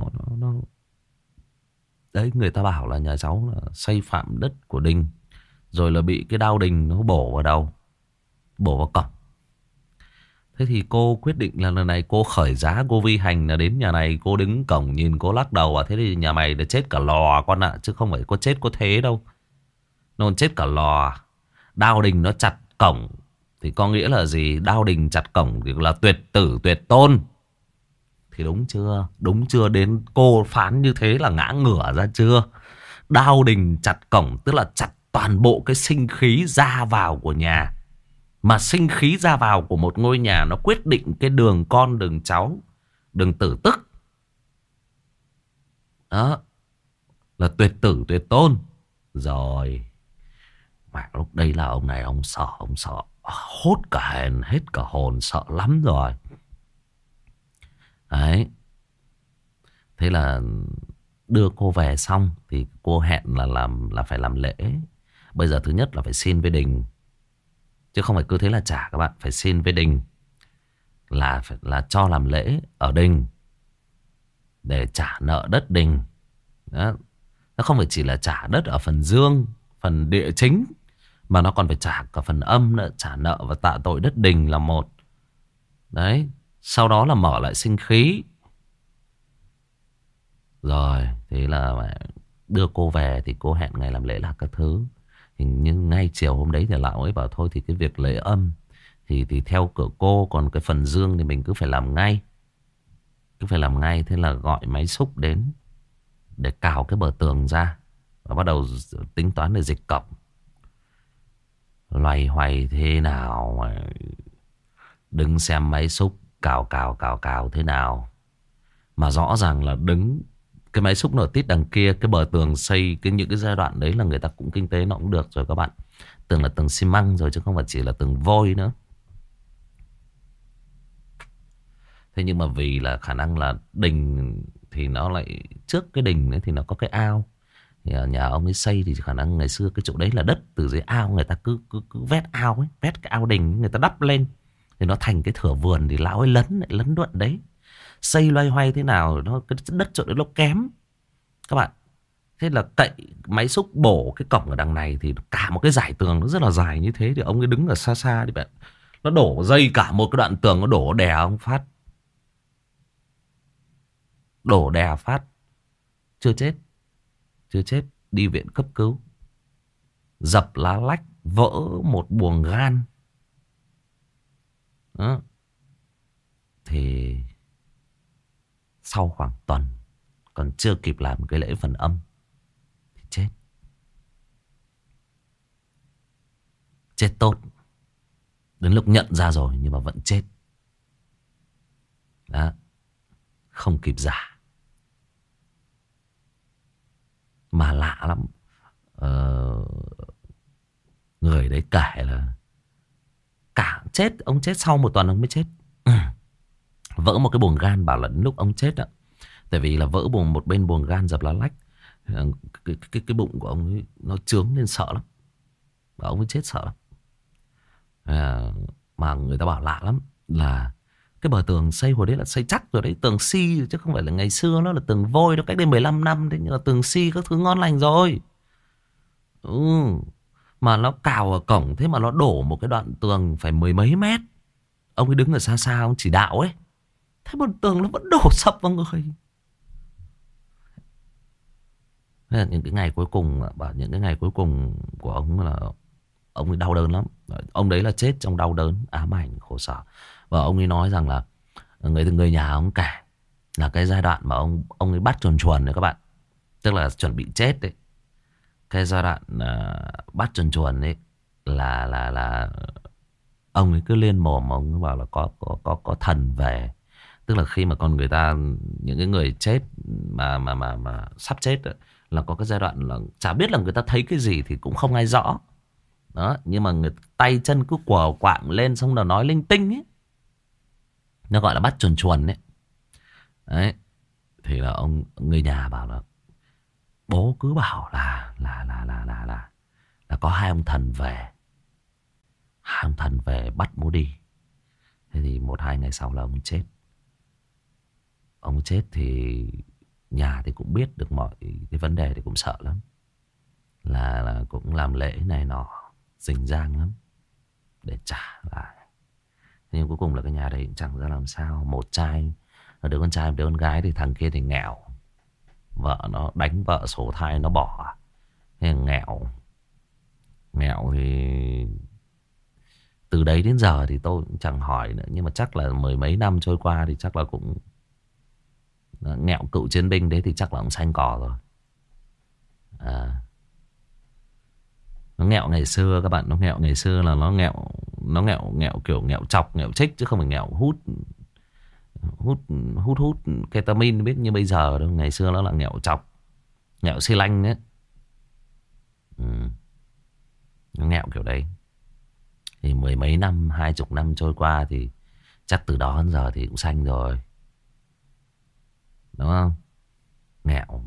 đấy, người ta bảo là nhà cháu là xây phạm đất của đình, rồi là bị cái đao đình nó bổ vào đầu, bổ vào cổng. Thế thì cô quyết định là lần này cô khởi giá, cô vi hành là đến nhà này, cô đứng cổng nhìn, cô lắc đầu. Thế thì nhà mày đã chết cả lò con ạ, chứ không phải có chết có thế đâu. Nó chết cả lò. Đao đình nó chặt cổng thì có nghĩa là gì? Đao đình chặt cổng thì là tuyệt tử tuyệt tôn. Thì đúng chưa? Đúng chưa? Đến cô phán như thế là ngã ngửa ra chưa? Đao đình chặt cổng tức là chặt toàn bộ cái sinh khí ra vào của nhà. Mà sinh khí ra vào của một ngôi nhà nó quyết định cái đường con, đường cháu, đường tử tức. Đó. Là tuyệt tử tuyệt tôn. Rồi. Mà lúc đây là ông này ông sợ. Hốt cả hèn, hết cả hồn, sợ lắm rồi. Đấy. Thế là đưa cô về xong thì cô hẹn là phải làm lễ. Bây giờ thứ nhất là phải xin với đình. Chứ không phải cứ thế là trả. Các bạn phải xin với đình, là cho làm lễ ở đình để trả nợ đất đình. Đó. Nó không phải chỉ là trả đất ở phần dương, phần địa chính, mà nó còn phải trả cả phần âm nữa. Trả nợ và tạ tội đất đình là một. Đấy. Sau đó là mở lại sinh khí. Rồi thế là đưa cô về thì cô hẹn ngày làm lễ là các thứ. Nhưng ngay chiều hôm đấy thì lão ấy bảo thôi thì cái việc lễ âm thì theo cửa cô, còn cái phần dương thì mình cứ phải làm ngay. Cứ phải làm ngay. Thế là gọi máy xúc đến để cào cái bờ tường ra và bắt đầu tính toán để dịch cọc. Loay hoay thế nào mà đứng xem máy xúc cào thế nào. Mà rõ ràng là đứng cái máy xúc nở tít đằng kia, cái bờ tường xây những cái giai đoạn đấy là người ta cũng kinh tế nó cũng được rồi các bạn. Tường là tường xi măng rồi chứ không phải chỉ là tường vôi nữa. Thế nhưng mà vì là khả năng là đình thì nó lại trước cái đình ấy thì nó có cái ao. Thì ở nhà ông ấy xây thì khả năng ngày xưa cái chỗ đấy là đất từ dưới ao, người ta cứ vét ao ấy, vét cái ao đình người ta đắp lên thì nó thành cái thửa vườn, thì lão ấy lấn đoạn đấy. Xây loay hoay thế nào nó cái đất chỗ đấy nó kém các bạn. Thế là cậy máy xúc bổ cái cổng ở đằng này thì cả một cái dải tường nó rất là dài như thế, thì ông ấy đứng ở xa xa đi bạn, nó đổ dây cả một cái đoạn tường, nó đổ đè ông phát. Đổ đè phát. Chưa chết, đi viện cấp cứu. Dập lá lách, vỡ một buồng gan. Đó. Thì sau khoảng tuần, còn chưa kịp làm cái lễ phần âm thì chết. Chết tốt. Đến lúc nhận ra rồi nhưng mà vẫn chết. Đó. Không kịp giả. Mà lạ lắm. Người đấy kể là chết, ông chết sau một tuần ông mới chết. Vỡ một cái buồng gan, bảo là đến lúc ông chết ạ. Tại vì là vỡ một bên buồng gan, dập lá lách. Cái bụng của ông ấy nó chướng lên sợ lắm. Và ông ấy chết sợ lắm. Mà người ta bảo lạ lắm là cái bờ tường xây hồi đấy là xây chắc rồi đấy. Tường xi chứ không phải là ngày xưa nó là tường vôi. Nó cách đây 15 năm đấy. Nhưng mà tường xi các thứ ngon lành rồi. Mà nó cào ở cổng. Thế mà nó đổ một cái đoạn tường phải mười mấy mét. Ông ấy đứng ở xa xa ông chỉ đạo ấy. Thế một tường nó vẫn đổ sập vào người. Thế là những cái ngày cuối cùng, bảo những cái ngày cuối cùng của ông là ông ấy đau đớn lắm. Ông đấy là chết trong đau đớn, ám ảnh, khổ sở. Và ông ấy nói rằng là người nhà ông kể là cái giai đoạn mà ông ấy bắt chuồn chuồn đấy các bạn. Tức là chuẩn bị chết đấy. Cái giai đoạn bắt chuồn chuồn đấy là ông ấy cứ lên mồm, ông ấy bảo là có thần về. Tức là khi mà con người ta, những cái người chết mà sắp chết ấy, là có cái giai đoạn là chả biết là người ta thấy cái gì thì cũng không ai rõ. Đó, nhưng mà tay chân cứ quờ quạng lên xong rồi nói linh tinh ấy. Nó gọi là bắt chuồn chuồn ấy. Đấy. Thì là người nhà bảo là bố cứ bảo là có hai ông thần về. Hai ông thần về bắt bố đi. Thế thì 1-2 ngày sau là ông chết. Ông chết thì nhà thì cũng biết được mọi cái vấn đề thì cũng sợ lắm. Là cũng làm lễ này nọ, rình rang lắm để trả lại. Nhưng cuối cùng là cái nhà đấy cũng chẳng ra làm sao. Một trai, đứa con trai, đứa con gái thì thằng kia thì nghèo. Vợ nó đánh vợ sổ thai nó bỏ. Thế nghèo. Nghèo thì từ đấy đến giờ thì tôi cũng chẳng hỏi nữa. Nhưng mà chắc là mười mấy năm trôi qua thì chắc là cũng nghèo. Cựu chiến binh đấy thì chắc là ông xanh cỏ rồi. Nó nghèo ngày xưa các bạn. Nó nghèo ngày xưa là nó nghèo kiểu nghèo chọc, nghèo trích, chứ không phải nghèo hút ketamin biết như bây giờ đâu. Ngày xưa nó là nghèo chọc, nghèo xi lanh đấy. Nó nghèo kiểu đấy. Thì mười mấy năm, 20 năm trôi qua thì chắc từ đó đến giờ thì cũng xanh rồi, đúng không? Nghèo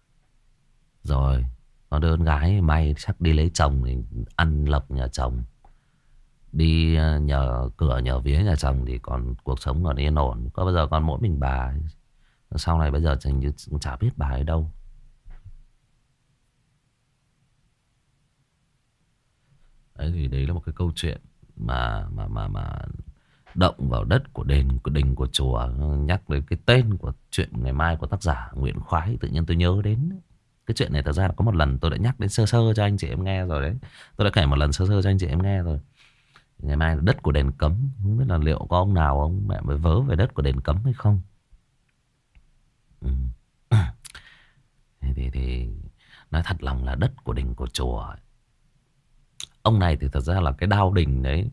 rồi. Có đứa con gái may chắc đi lấy chồng thì ăn lộc nhà chồng. Đi nhờ cửa nhờ vía nhà chồng thì còn cuộc sống còn yên ổn. Có bao giờ còn mỗi mình bà. Sau này bây giờ hình như chả biết bà ấy đâu. Đấy thì đấy là một cái câu chuyện mà động vào đất của đình của chùa. Nhắc đến cái tên của chuyện ngày mai của tác giả Nguyễn Khoái, tự nhiên tôi nhớ đến cái chuyện này. Thật ra là có một lần tôi đã nhắc đến sơ sơ cho anh chị em nghe rồi đấy. Tôi đã kể một lần sơ sơ cho anh chị em nghe rồi. Ngày mai là đất của đền cấm. Không biết là liệu có ông nào ông mẹ mới vớ về đất của đền cấm hay không. Ừ. Thì nói thật lòng là đất của đình của chùa. Ông này thì thật ra là cái đao đình đấy.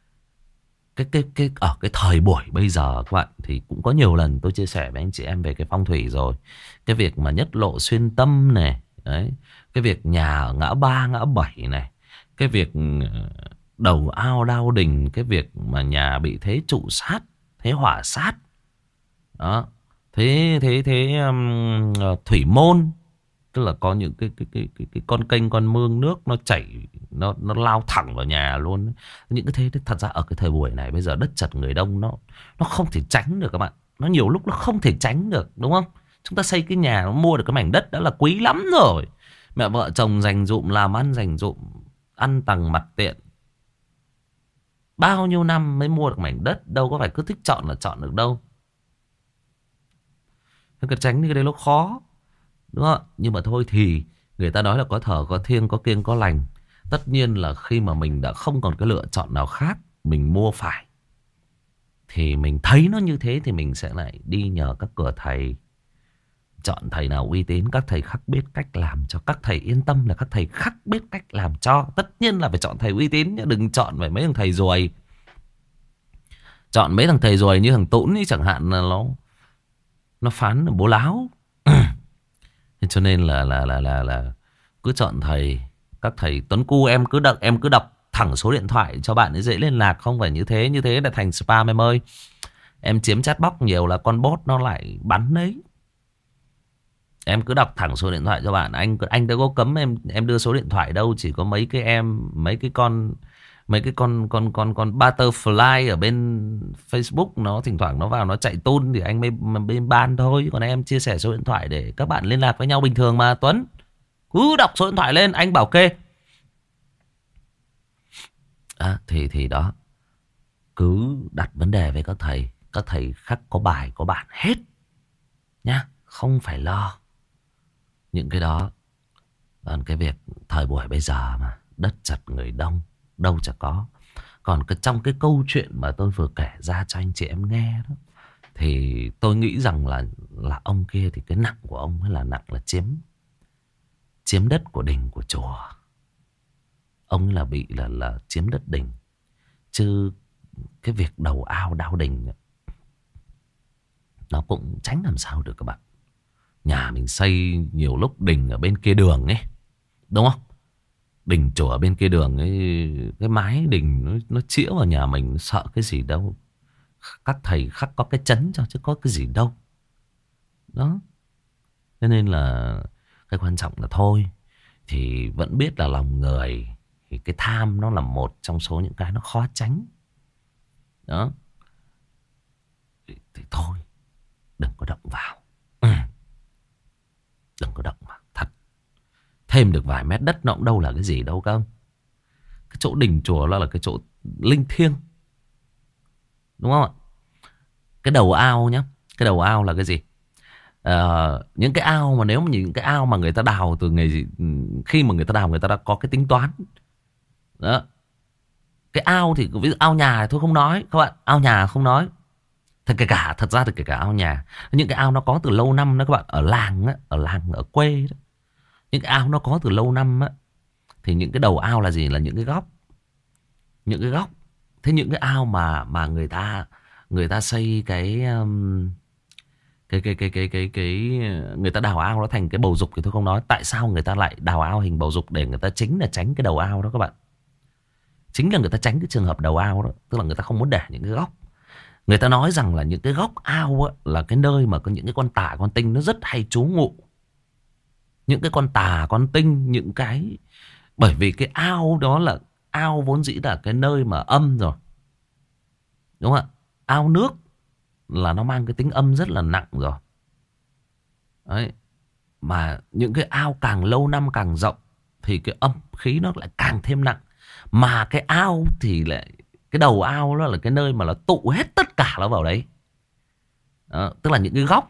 Ở cái thời buổi bây giờ các bạn, thì cũng có nhiều lần tôi chia sẻ với anh chị em về cái phong thủy rồi. Cái việc mà nhất lộ xuyên tâm này, đấy, cái việc nhà ở ngã ba ngã bảy này, cái việc đầu ao đao đình, cái việc mà nhà bị thế trụ sát, thế hỏa sát đó, thủy môn, tức là có những cái con kênh con mương nước nó chảy, nó lao thẳng vào nhà luôn. Những cái thế thật ra ở cái thời buổi này bây giờ đất chật người đông, nó không thể tránh được các bạn. Nó nhiều lúc nó không thể tránh được, đúng không? Chúng ta xây cái nhà, nó mua được cái mảnh đất đã là quý lắm rồi. Mẹ vợ chồng dành dụm làm ăn, dành dụm ăn tầng mặt tiện, bao nhiêu năm mới mua được mảnh đất. Đâu có phải cứ thích chọn là chọn được đâu. Cái tránh cái đấy nó khó, đúng không? Nhưng mà thôi thì người ta nói là có thở có thiêng có kiêng có lành. Tất nhiên là khi mà mình đã không còn cái lựa chọn nào khác, mình mua phải, thì mình thấy nó như thế thì mình sẽ lại đi nhờ các cửa thầy. Chọn thầy nào uy tín, các thầy khắc biết cách làm cho. Các thầy yên tâm là các thầy khắc biết cách làm cho. Tất nhiên là phải chọn thầy uy tín nhé. Đừng chọn phải mấy thằng thầy ruồi. Chọn mấy thằng thầy ruồi như thằng Tũn ấy chẳng hạn, là nó phán là bố láo. Cho nên là cứ chọn thầy. Các thầy Tuấn Cu em cứ đọc thẳng số điện thoại cho bạn ấy dễ liên lạc. Không phải như thế là thành spam em ơi. Em chiếm chatbox nhiều là con bot nó lại bắn đấy. Em cứ đọc thẳng số điện thoại cho bạn. Anh đâu có cấm em đưa số điện thoại đâu. Chỉ có mấy cái con butterfly ở bên Facebook nó thỉnh thoảng nó vào nó chạy tun thì anh mới ban thôi. Còn em chia sẻ số điện thoại để các bạn liên lạc với nhau bình thường mà Tuấn. Cứ đọc số điện thoại lên anh bảo kê. Thì đó, cứ đặt vấn đề với các thầy. Các thầy khắc có bài có bản hết nhá, không phải lo những cái đó. Còn cái việc thời buổi bây giờ mà đất chật người đông, đâu chả có. Còn trong cái câu chuyện mà tôi vừa kể ra cho anh chị em nghe đó, thì tôi nghĩ rằng là ông kia thì cái nặng của ông ấy là nặng là chiếm đất của đình của chùa. Ông là bị là chiếm đất đình. Chứ cái việc đầu ao đao đình nó cũng tránh làm sao được các bạn. Nhà mình xây nhiều lúc đình ở bên kia đường ấy, đúng không? Đình chùa ở bên kia đường ấy, cái mái đình nó chĩa vào nhà mình, nó sợ cái gì đâu. Các thầy khắc có cái chấn cho chứ có cái gì đâu. Đó. Cho nên là cái quan trọng là thôi, thì vẫn biết là lòng người, thì cái tham nó là một trong số những cái nó khó tránh. Đó. Thì thôi, đừng có động vào. Đừng có động vào, thật. Thêm được vài mét đất nó cũng đâu là cái gì đâu không. Cái chỗ đình chùa là cái chỗ linh thiêng, đúng không ạ? Cái đầu ao nhá. Cái đầu ao là cái gì? Những cái ao mà nếu mà những cái ao mà người ta đào từ ngày gì, khi mà người ta đào người ta đã có cái tính toán. Đó. Cái ao thì ví dụ ao nhà thì thôi không nói các bạn, ao nhà không nói. Thật ra thì kể cả ao nhà, những cái ao nó có từ lâu năm đó các bạn, ở làng á, ở quê đó. Những cái ao nó có từ lâu năm á, thì những cái đầu ao là gì? Là những cái góc. Những cái góc. Thế những cái ao mà người ta xây cái người ta đào ao nó thành cái bầu dục thì tôi không nói. Tại sao người ta lại đào ao hình bầu dục? Để người ta chính là tránh cái đầu ao đó các bạn. Chính là người ta tránh cái trường hợp đầu ao đó. Tức là người ta không muốn để những cái góc. Người ta nói rằng là những cái góc ao á, là cái nơi mà có những cái con tả con tinh nó rất hay trú ngụ. Những cái con tả con tinh, những cái... Bởi vì cái ao đó là ao vốn dĩ là cái nơi mà âm rồi. Đúng không ạ? Ao nước là nó mang cái tính âm rất là nặng rồi. Đấy. Mà những cái ao càng lâu năm càng rộng thì cái âm khí nó lại càng thêm nặng. Mà cái ao thì lại, cái đầu ao đó là cái nơi mà nó tụ hết tất cả nó vào đấy. Đó, tức là những cái góc.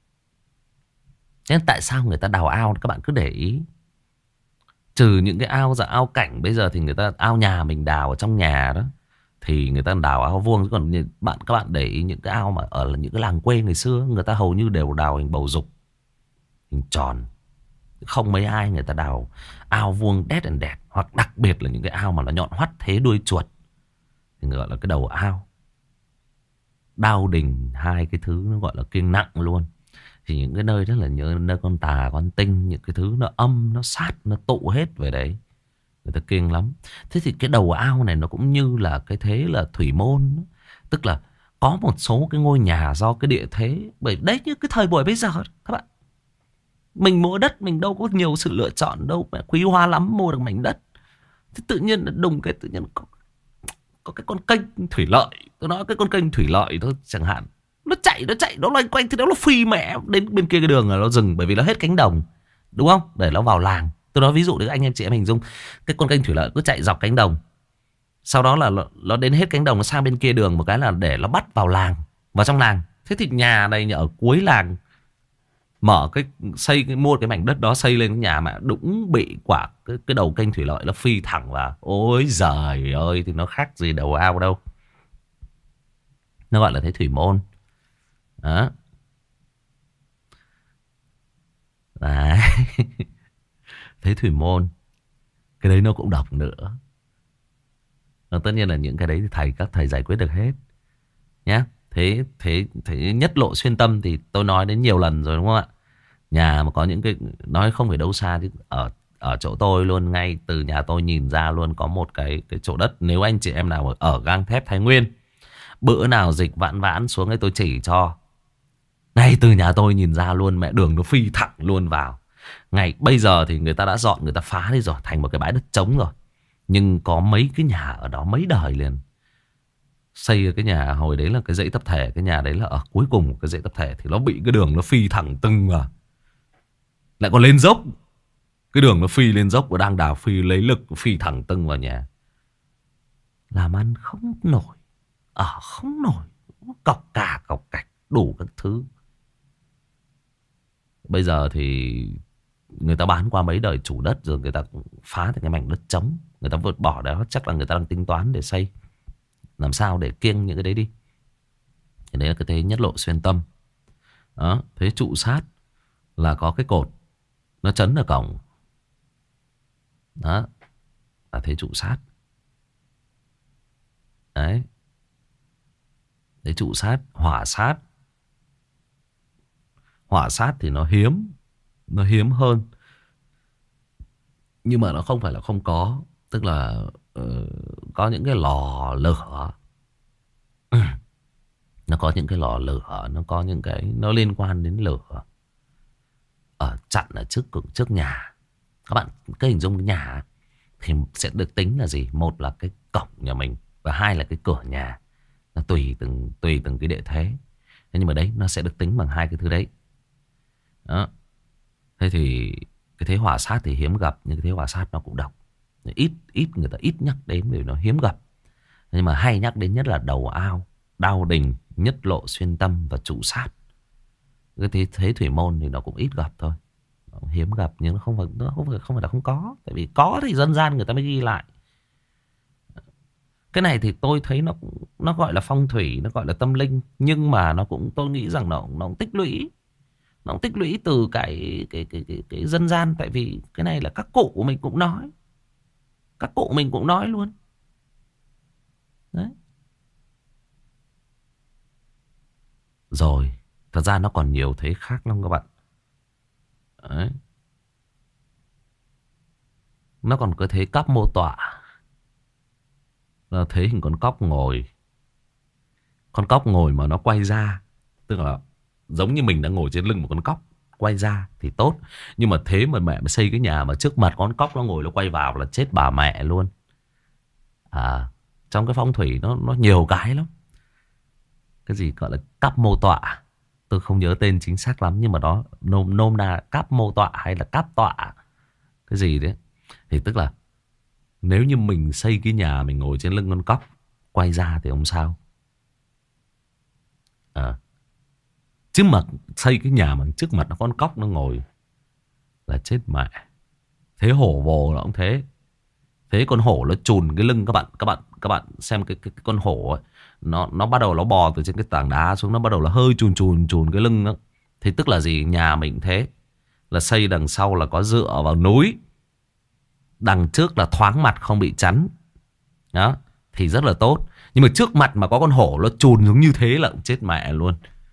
Nên tại sao người ta đào ao, các bạn cứ để ý. Trừ những cái ao ao cảnh bây giờ thì người ta ao nhà mình đào ở trong nhà đó thì người ta đào ao vuông. Còn các bạn để ý những cái ao mà ở những cái làng quê ngày xưa, người ta hầu như đều đào hình bầu dục, hình tròn. Không mấy ai người ta đào ao vuông đét đèn đẹp. Hoặc đặc biệt là những cái ao mà nó nhọn hoắt thế đuôi chuột thì gọi là cái đầu ao. Đao đình, hai cái thứ nó gọi là kiêng nặng luôn. Thì những cái nơi đó là những nơi con tà con tinh, những cái thứ nó âm nó sát nó tụ hết về đấy, người ta kiêng lắm. Thế thì cái đầu ao này nó cũng như là cái thế là thủy môn. Tức là có một số cái ngôi nhà do cái địa thế. Bởi đấy, như cái thời buổi bây giờ các bạn, mình mua đất mình đâu có nhiều sự lựa chọn đâu mà quý hóa lắm mua được mảnh đất. Thế tự nhiên đùng cái tự nhiên có cái con kênh thủy lợi. Tôi nói cái con kênh thủy lợi thôi chẳng hạn, nó chạy nó loanh quanh, thì nó phi mẹ đến bên kia cái đường là nó dừng. Bởi vì nó hết cánh đồng, đúng không, để nó vào làng. Tôi nói ví dụ để anh em chị em hình dung. Cái con kênh thủy lợi cứ chạy dọc cánh đồng, sau đó là nó đến hết cánh đồng, nó sang bên kia đường một cái là để nó bắt vào làng, vào trong làng. Thế thì nhà này ở cuối làng mở cái mua cái mảnh đất đó xây lên cái nhà mà đúng bị quả cái đầu kênh thủy lợi nó phi thẳng vào. Ôi giời ơi, thì nó khác gì đầu ao đâu. Nó gọi là thế thủy môn đó. Đấy. Thế thủy môn, cái đấy nó cũng độc nữa. Tất nhiên là những cái đấy thì các thầy giải quyết được hết nhé. Thế nhất lộ xuyên tâm thì tôi nói đến nhiều lần rồi đúng không ạ? Nhà mà có những cái, nói không phải đâu xa chứ ở chỗ tôi luôn, ngay từ nhà tôi nhìn ra luôn có một cái chỗ đất. Nếu anh chị em nào ở gang thép Thái Nguyên, bữa nào dịch vãn xuống ấy tôi chỉ cho. Ngay từ nhà tôi nhìn ra luôn, mẹ đường nó phi thẳng luôn vào. Ngày bây giờ thì người ta đã dọn, người ta phá đi rồi, thành một cái bãi đất trống rồi. Nhưng có mấy cái nhà ở đó mấy đời liền. Xây cái nhà hồi đấy là cái dãy tập thể. Cái nhà đấy là ở cuối cùng cái dãy tập thể. Thì nó bị cái đường nó phi thẳng tưng vào. Lại còn lên dốc. Cái đường nó phi lên dốc và đang đào phi lấy lực phi thẳng tưng vào nhà. Làm ăn không nổi, ở không nổi, cọc cạch đủ các thứ. Bây giờ thì người ta bán qua mấy đời chủ đất rồi, người ta phá thành cái mảnh đất trống, người ta vượt bỏ đó. Chắc là người ta đang tính toán để xây làm sao để kiêng những cái đấy đi. Thì đấy là cái thế nhất lộ xuyên tâm đó. Thế trụ sát là có cái cột nó chấn ở cổng đó, là thế trụ sát đấy. Thế trụ sát. Hỏa sát thì nó hiếm hơn, nhưng mà nó không phải là không có. Tức là có những cái lò lửa. Nó có những cái lò lửa, nó có những cái nó liên quan đến lửa ở chặn ở trước nhà. Các bạn cái hình dung cái nhà thì sẽ được tính là gì? Một là cái cổng nhà mình, và hai là cái cửa nhà. Nó tùy từng cái địa thế. Thế nhưng mà đấy, nó sẽ được tính bằng hai cái thứ đấy đó. Thế thì cái thế hỏa sát thì hiếm gặp, nhưng cái thế hỏa sát nó cũng độc. Ít người ta ít nhắc đến vì nó hiếm gặp. Nhưng mà hay nhắc đến nhất là đầu ao, đao đình, nhất lộ xuyên tâm và trụ sát. Cái thế thủy môn thì nó cũng ít gặp thôi, nó hiếm gặp. Nhưng nó không phải là không có. Tại vì có thì dân gian người ta mới ghi lại. Cái này thì tôi thấy nó gọi là phong thủy, nó gọi là tâm linh. Nhưng mà nó cũng, tôi nghĩ rằng nó cũng tích lũy. Nó cũng tích lũy từ cái dân gian. Tại vì cái này là các cụ của mình cũng nói. Các cụ mình cũng nói luôn. Đấy. Rồi, thật ra nó còn nhiều thế khác lắm các bạn. Đấy. Nó còn có thế cắp mô tọa. Là thế hình con cóc ngồi. Con cóc ngồi mà nó quay ra. Tức là giống như mình đang ngồi trên lưng một con cóc, quay ra thì tốt. Nhưng mà thế mà mẹ xây cái nhà mà trước mặt con cóc nó ngồi nó quay vào là chết bà mẹ luôn. À, trong cái phong thủy nó nhiều cái lắm. Cái gì gọi là cáp mô tọa, tôi không nhớ tên chính xác lắm, nhưng mà đó nôm na cáp mô tọa hay là cáp tọa cái gì đấy. Thì tức là nếu như mình xây cái nhà mình ngồi trên lưng con cóc quay ra thì không sao. À, chứ mà xây cái nhà mà trước mặt nó con cóc nó ngồi là chết mẹ. Thế hổ vồ nó cũng thế. Thế con hổ nó chùn cái lưng các bạn xem cái con hổ ấy, nó bắt đầu nó bò từ trên cái tảng đá xuống, nó bắt đầu là hơi chùn cái lưng đó. Thì tức là gì, nhà mình thế là xây đằng sau là có dựa vào núi, đằng trước là thoáng mặt không bị chắn đó thì rất là tốt. Nhưng mà trước mặt mà có con hổ nó chùn giống như thế là cũng chết mẹ luôn.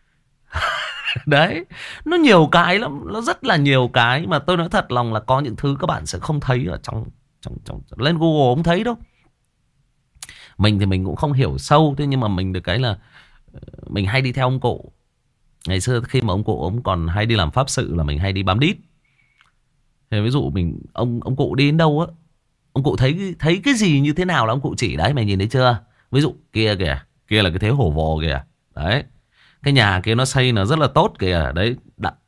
Đấy, nó nhiều cái lắm, nó rất là nhiều cái mà tôi nói thật lòng là có những thứ các bạn sẽ không thấy ở trong lên Google không thấy đâu. Mình thì mình cũng không hiểu sâu, thế nhưng mà mình được cái là mình hay đi theo ông cụ. Ngày xưa khi mà ông cụ ông còn hay đi làm pháp sự là mình hay đi bám đít. Thế ví dụ mình ông cụ đi đến đâu á, ông cụ thấy cái gì như thế nào là ông cụ chỉ đấy, mày nhìn thấy chưa? Ví dụ kia kìa, kia là cái thế hổ vồ kìa. Đấy. Cái nhà kia nó xây nó rất là tốt kìa. Đấy,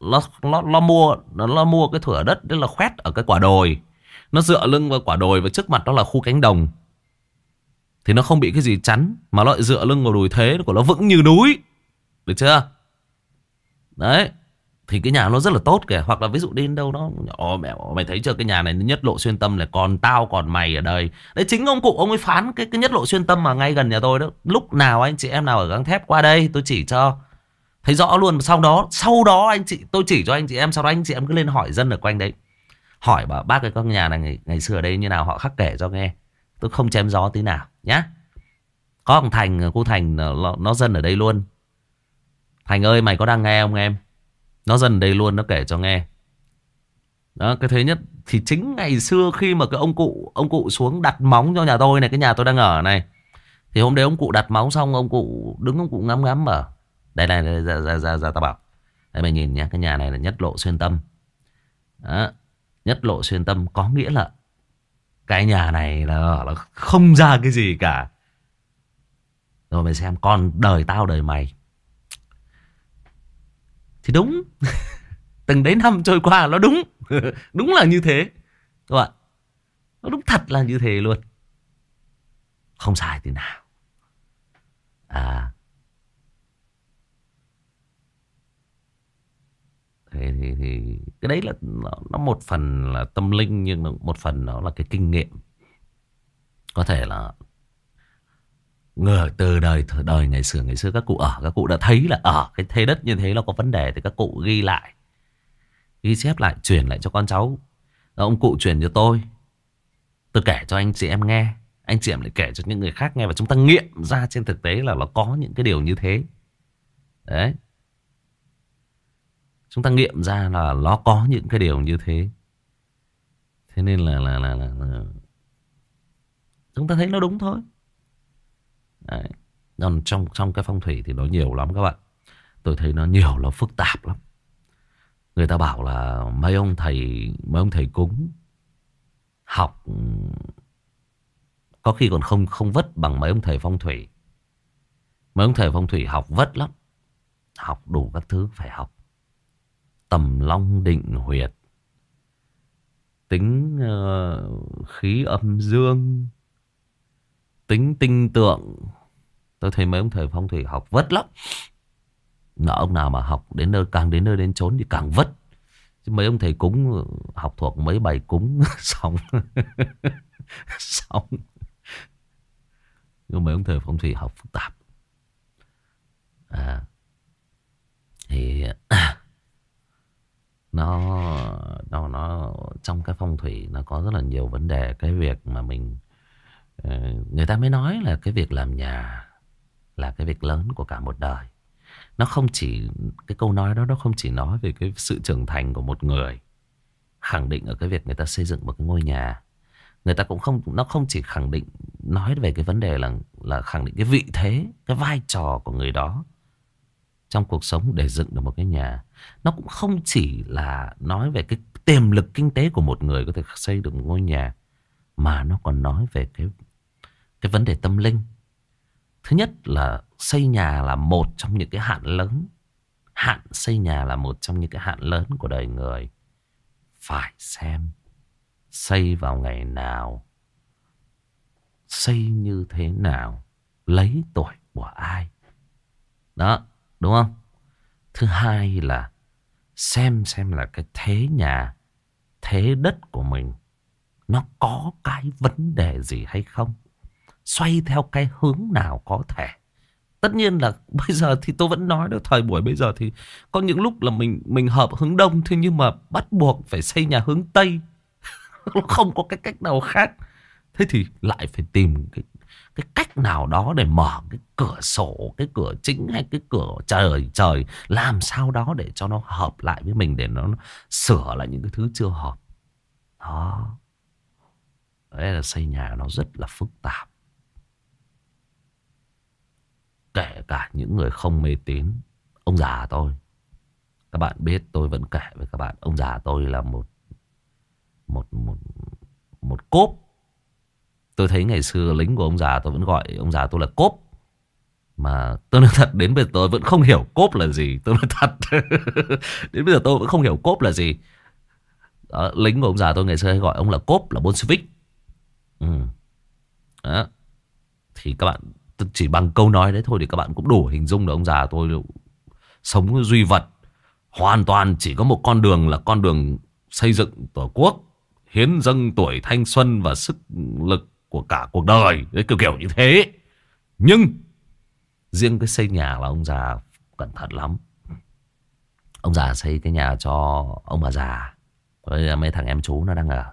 nó mua cái thửa đất đấy là khoét ở cái quả đồi. Nó dựa lưng vào quả đồi và trước mặt đó là khu cánh đồng. Thì nó không bị cái gì chắn, mà nó lại dựa lưng vào đồi thế của nó vững như núi. Được chưa? Đấy. Thì cái nhà nó rất là tốt kìa. Hoặc là ví dụ đi đến đâu đó, mày thấy chưa, cái nhà này nhất lộ xuyên tâm này, còn tao còn mày ở đây. Đấy, chính ông cụ ông ấy phán cái nhất lộ xuyên tâm mà ngay gần nhà tôi đó. Lúc nào anh chị em nào ở Gang Thép qua đây tôi chỉ cho thấy rõ luôn. Sau đó tôi chỉ cho anh chị em. Sau đó anh chị em cứ lên hỏi dân ở quanh đấy, hỏi bảo bác cái con nhà này ngày xưa ở đây như nào, họ khắc kể cho nghe. Tôi không chém gió tí nào nhá. Có thằng Thành, cô Thành nó dân ở đây luôn. Thành ơi, mày có đang nghe không em? Nó dân ở đây luôn, nó kể cho nghe. Đó, cái thứ nhất thì chính ngày xưa khi mà cái ông cụ xuống đặt móng cho nhà tôi này, cái nhà tôi đang ở này, thì hôm đấy ông cụ đặt móng xong, ông cụ đứng, ông cụ ngắm ngắm ở đây này, ra tao bảo đây mày nhìn nhá, cái nhà này là nhất lộ xuyên tâm. Đó, nhất lộ xuyên tâm có nghĩa là cái nhà này là không ra cái gì cả. Rồi mày xem, con đời tao đời mày thì đúng. Từng đấy năm trôi qua nó đúng. Đúng là như thế các bạn. Nó đúng thật là như thế luôn, không sai tí nào. À, thế thì cái đấy là nó một phần là tâm linh, nhưng một phần nó là cái kinh nghiệm. Có thể là người từ đời ngày xưa các cụ đã thấy là ở cái thế đất như thế là có vấn đề, thì các cụ ghi lại, ghi chép lại, truyền lại cho con cháu. Ông cụ truyền cho tôi kể cho anh chị em nghe, anh chị em lại kể cho những người khác nghe, và chúng ta nghiệm ra trên thực tế là nó có những cái điều như thế. Đấy, chúng ta nghiệm ra là nó có những cái điều như thế. Thế nên là chúng ta thấy nó đúng thôi. Đấy. Còn trong cái phong thủy thì nó nhiều lắm các bạn. Tôi thấy nó nhiều, nó phức tạp lắm. Người ta bảo là mấy ông thầy cúng học có khi còn không vất bằng mấy ông thầy phong thủy. Mấy ông thầy phong thủy học vất lắm. Học đủ các thứ phải học. Tầm long định huyệt, tính khí âm dương, tính tinh tượng. Tôi thấy mấy ông thầy phong thủy học vất lắm. Mà ông nào mà học đến nơi, càng đến nơi đến chốn thì càng vất. Chứ mấy ông thầy cúng học thuộc mấy bài cúng xong. Xong. Nhưng mấy ông thầy phong thủy học phức tạp. À, thì nó trong cái phong thủy nó có rất là nhiều vấn đề. Cái việc mà mình người ta mới nói là cái việc làm nhà là cái việc lớn của cả một đời. Nó không chỉ, cái câu nói đó nó không chỉ nói về cái sự trưởng thành của một người, khẳng định ở cái việc người ta xây dựng một cái ngôi nhà. Người ta cũng không, nó không chỉ khẳng định, nói về cái vấn đề là khẳng định cái vị thế, cái vai trò của người đó trong cuộc sống để dựng được một cái nhà. Nó cũng không chỉ là nói về cái tiềm lực kinh tế của một người có thể xây được một ngôi nhà, mà nó còn nói về cái vấn đề tâm linh. Thứ nhất là xây nhà là một trong những cái hạn lớn. Hạn xây nhà là một trong những cái hạn lớn của đời người. Phải xem xây vào ngày nào, xây như thế nào, lấy tuổi của ai. Đó, đúng không? Thứ hai là xem là cái thế nhà, thế đất của mình nó có cái vấn đề gì hay không, xoay theo cái hướng nào có thể. Tất nhiên là bây giờ thì tôi vẫn nói đó, thời buổi bây giờ thì có những lúc là mình hợp hướng đông, thế nhưng mà bắt buộc phải xây nhà hướng tây. Không có cái cách nào khác. Thế thì lại phải tìm cái cách nào đó để mở cái cửa sổ, cái cửa chính hay cái cửa trời làm sao đó để cho nó hợp lại với mình, để nó sửa lại những cái thứ chưa hợp. Đó. Đấy là xây nhà nó rất là phức tạp. Kể cả những người không mê tín. Ông già tôi, các bạn biết, tôi vẫn kể với các bạn, ông già tôi là một cốp. Tôi thấy ngày xưa lính của ông già tôi vẫn gọi ông già tôi là cốp. Mà tôi nói thật, đến bây giờ tôi vẫn không hiểu cốp là gì. Tôi nói thật. Đến bây giờ tôi vẫn không hiểu cốp là gì. Đó, lính của ông già tôi ngày xưa hay gọi ông là cốp, là Bolshevik. Đó. Thì các bạn chỉ bằng câu nói đấy thôi thì các bạn cũng đủ hình dung là ông già tôi sống duy vật. Hoàn toàn chỉ có một con đường là con đường xây dựng Tổ quốc, hiến dâng tuổi thanh xuân và sức lực của cả cuộc đời. Đấy, kiểu như thế. Nhưng riêng cái xây nhà là ông già cẩn thận lắm. Ông già xây cái nhà cho ông bà già với mấy thằng em chú nó đang ở.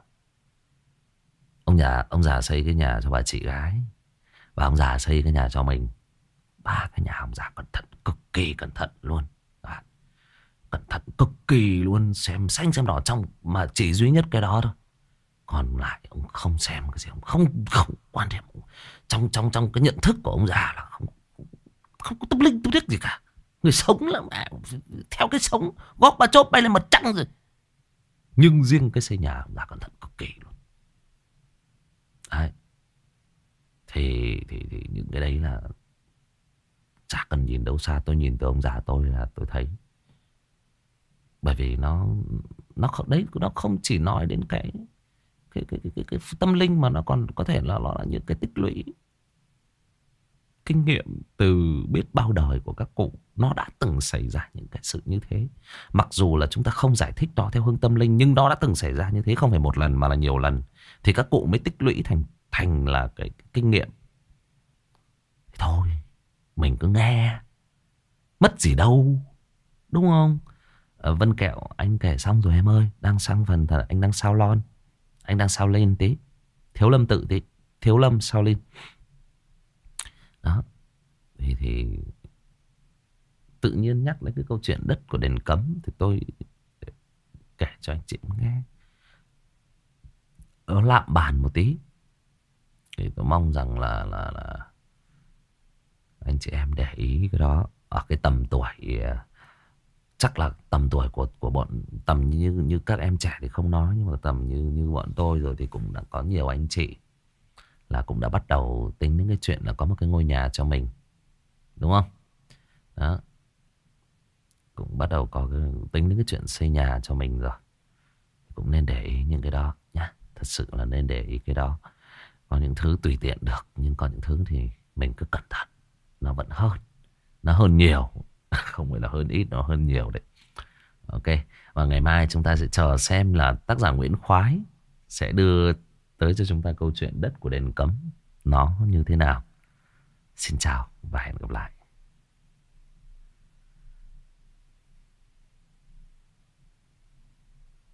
Ông già xây cái nhà cho bà chị gái, và ông già xây cái nhà cho mình. Ba cái nhà ông già cẩn thận, cực kỳ cẩn thận luôn. Cẩn thận cực kỳ luôn. Xem xanh xem đỏ trong, mà chỉ duy nhất cái đó thôi. Còn lại ông không xem cái gì, ông không quan điểm. Trong cái nhận thức của ông già là không có tâm linh tâm đức gì cả. Người sống là theo cái sống, góp ba chốt bay lên mặt trăng rồi. Nhưng riêng cái xây nhà ông già cẩn thận cực kỳ luôn. Đấy. Thì những cái đấy là chả cần nhìn đâu xa. Tôi nhìn từ ông già tôi là tôi thấy. Bởi vì nó không chỉ nói đến cái tâm linh, mà nó còn có thể là những cái tích lũy kinh nghiệm từ biết bao đời của các cụ. Nó đã từng xảy ra những cái sự như thế. Mặc dù là chúng ta không giải thích nó theo hướng tâm linh, nhưng nó đã từng xảy ra như thế, không phải một lần mà là nhiều lần. Thì các cụ mới tích lũy thành là cái kinh nghiệm. Thôi mình cứ nghe, mất gì đâu, đúng không? Vân Kẹo, anh kể xong rồi em ơi. Đang sang phần anh đang sao lon. Anh đang sao lên tí. Thiếu Lâm tự tí. Thiếu Lâm sao lên. Đó. Thì tự nhiên nhắc đến cái câu chuyện đất của đền Cấm, thì tôi kể cho anh chị nghe. Nó lạm bàn một tí. Thì tôi mong rằng là anh chị em để ý cái đó. Ở cái tầm tuổi, chắc là tầm tuổi của bọn, tầm như các em trẻ thì không nói, nhưng mà tầm như bọn tôi rồi thì cũng đã có nhiều anh chị là cũng đã bắt đầu tính đến cái chuyện là có một cái ngôi nhà cho mình, đúng không? Đó, cũng bắt đầu có tính đến cái chuyện xây nhà cho mình rồi. Cũng nên để ý những cái đó nhá. Thật sự là nên để ý cái đó. Có những thứ tùy tiện được, nhưng có những thứ thì mình cứ cẩn thận. Nó vẫn hơn. Nó hơn nhiều. Không phải là hơn ít, nó hơn nhiều đấy. Ok. Và ngày mai chúng ta sẽ chờ xem là tác giả Nguyễn Khoái sẽ đưa tới cho chúng ta câu chuyện đất của đền Cấm nó như thế nào. Xin chào và hẹn gặp lại.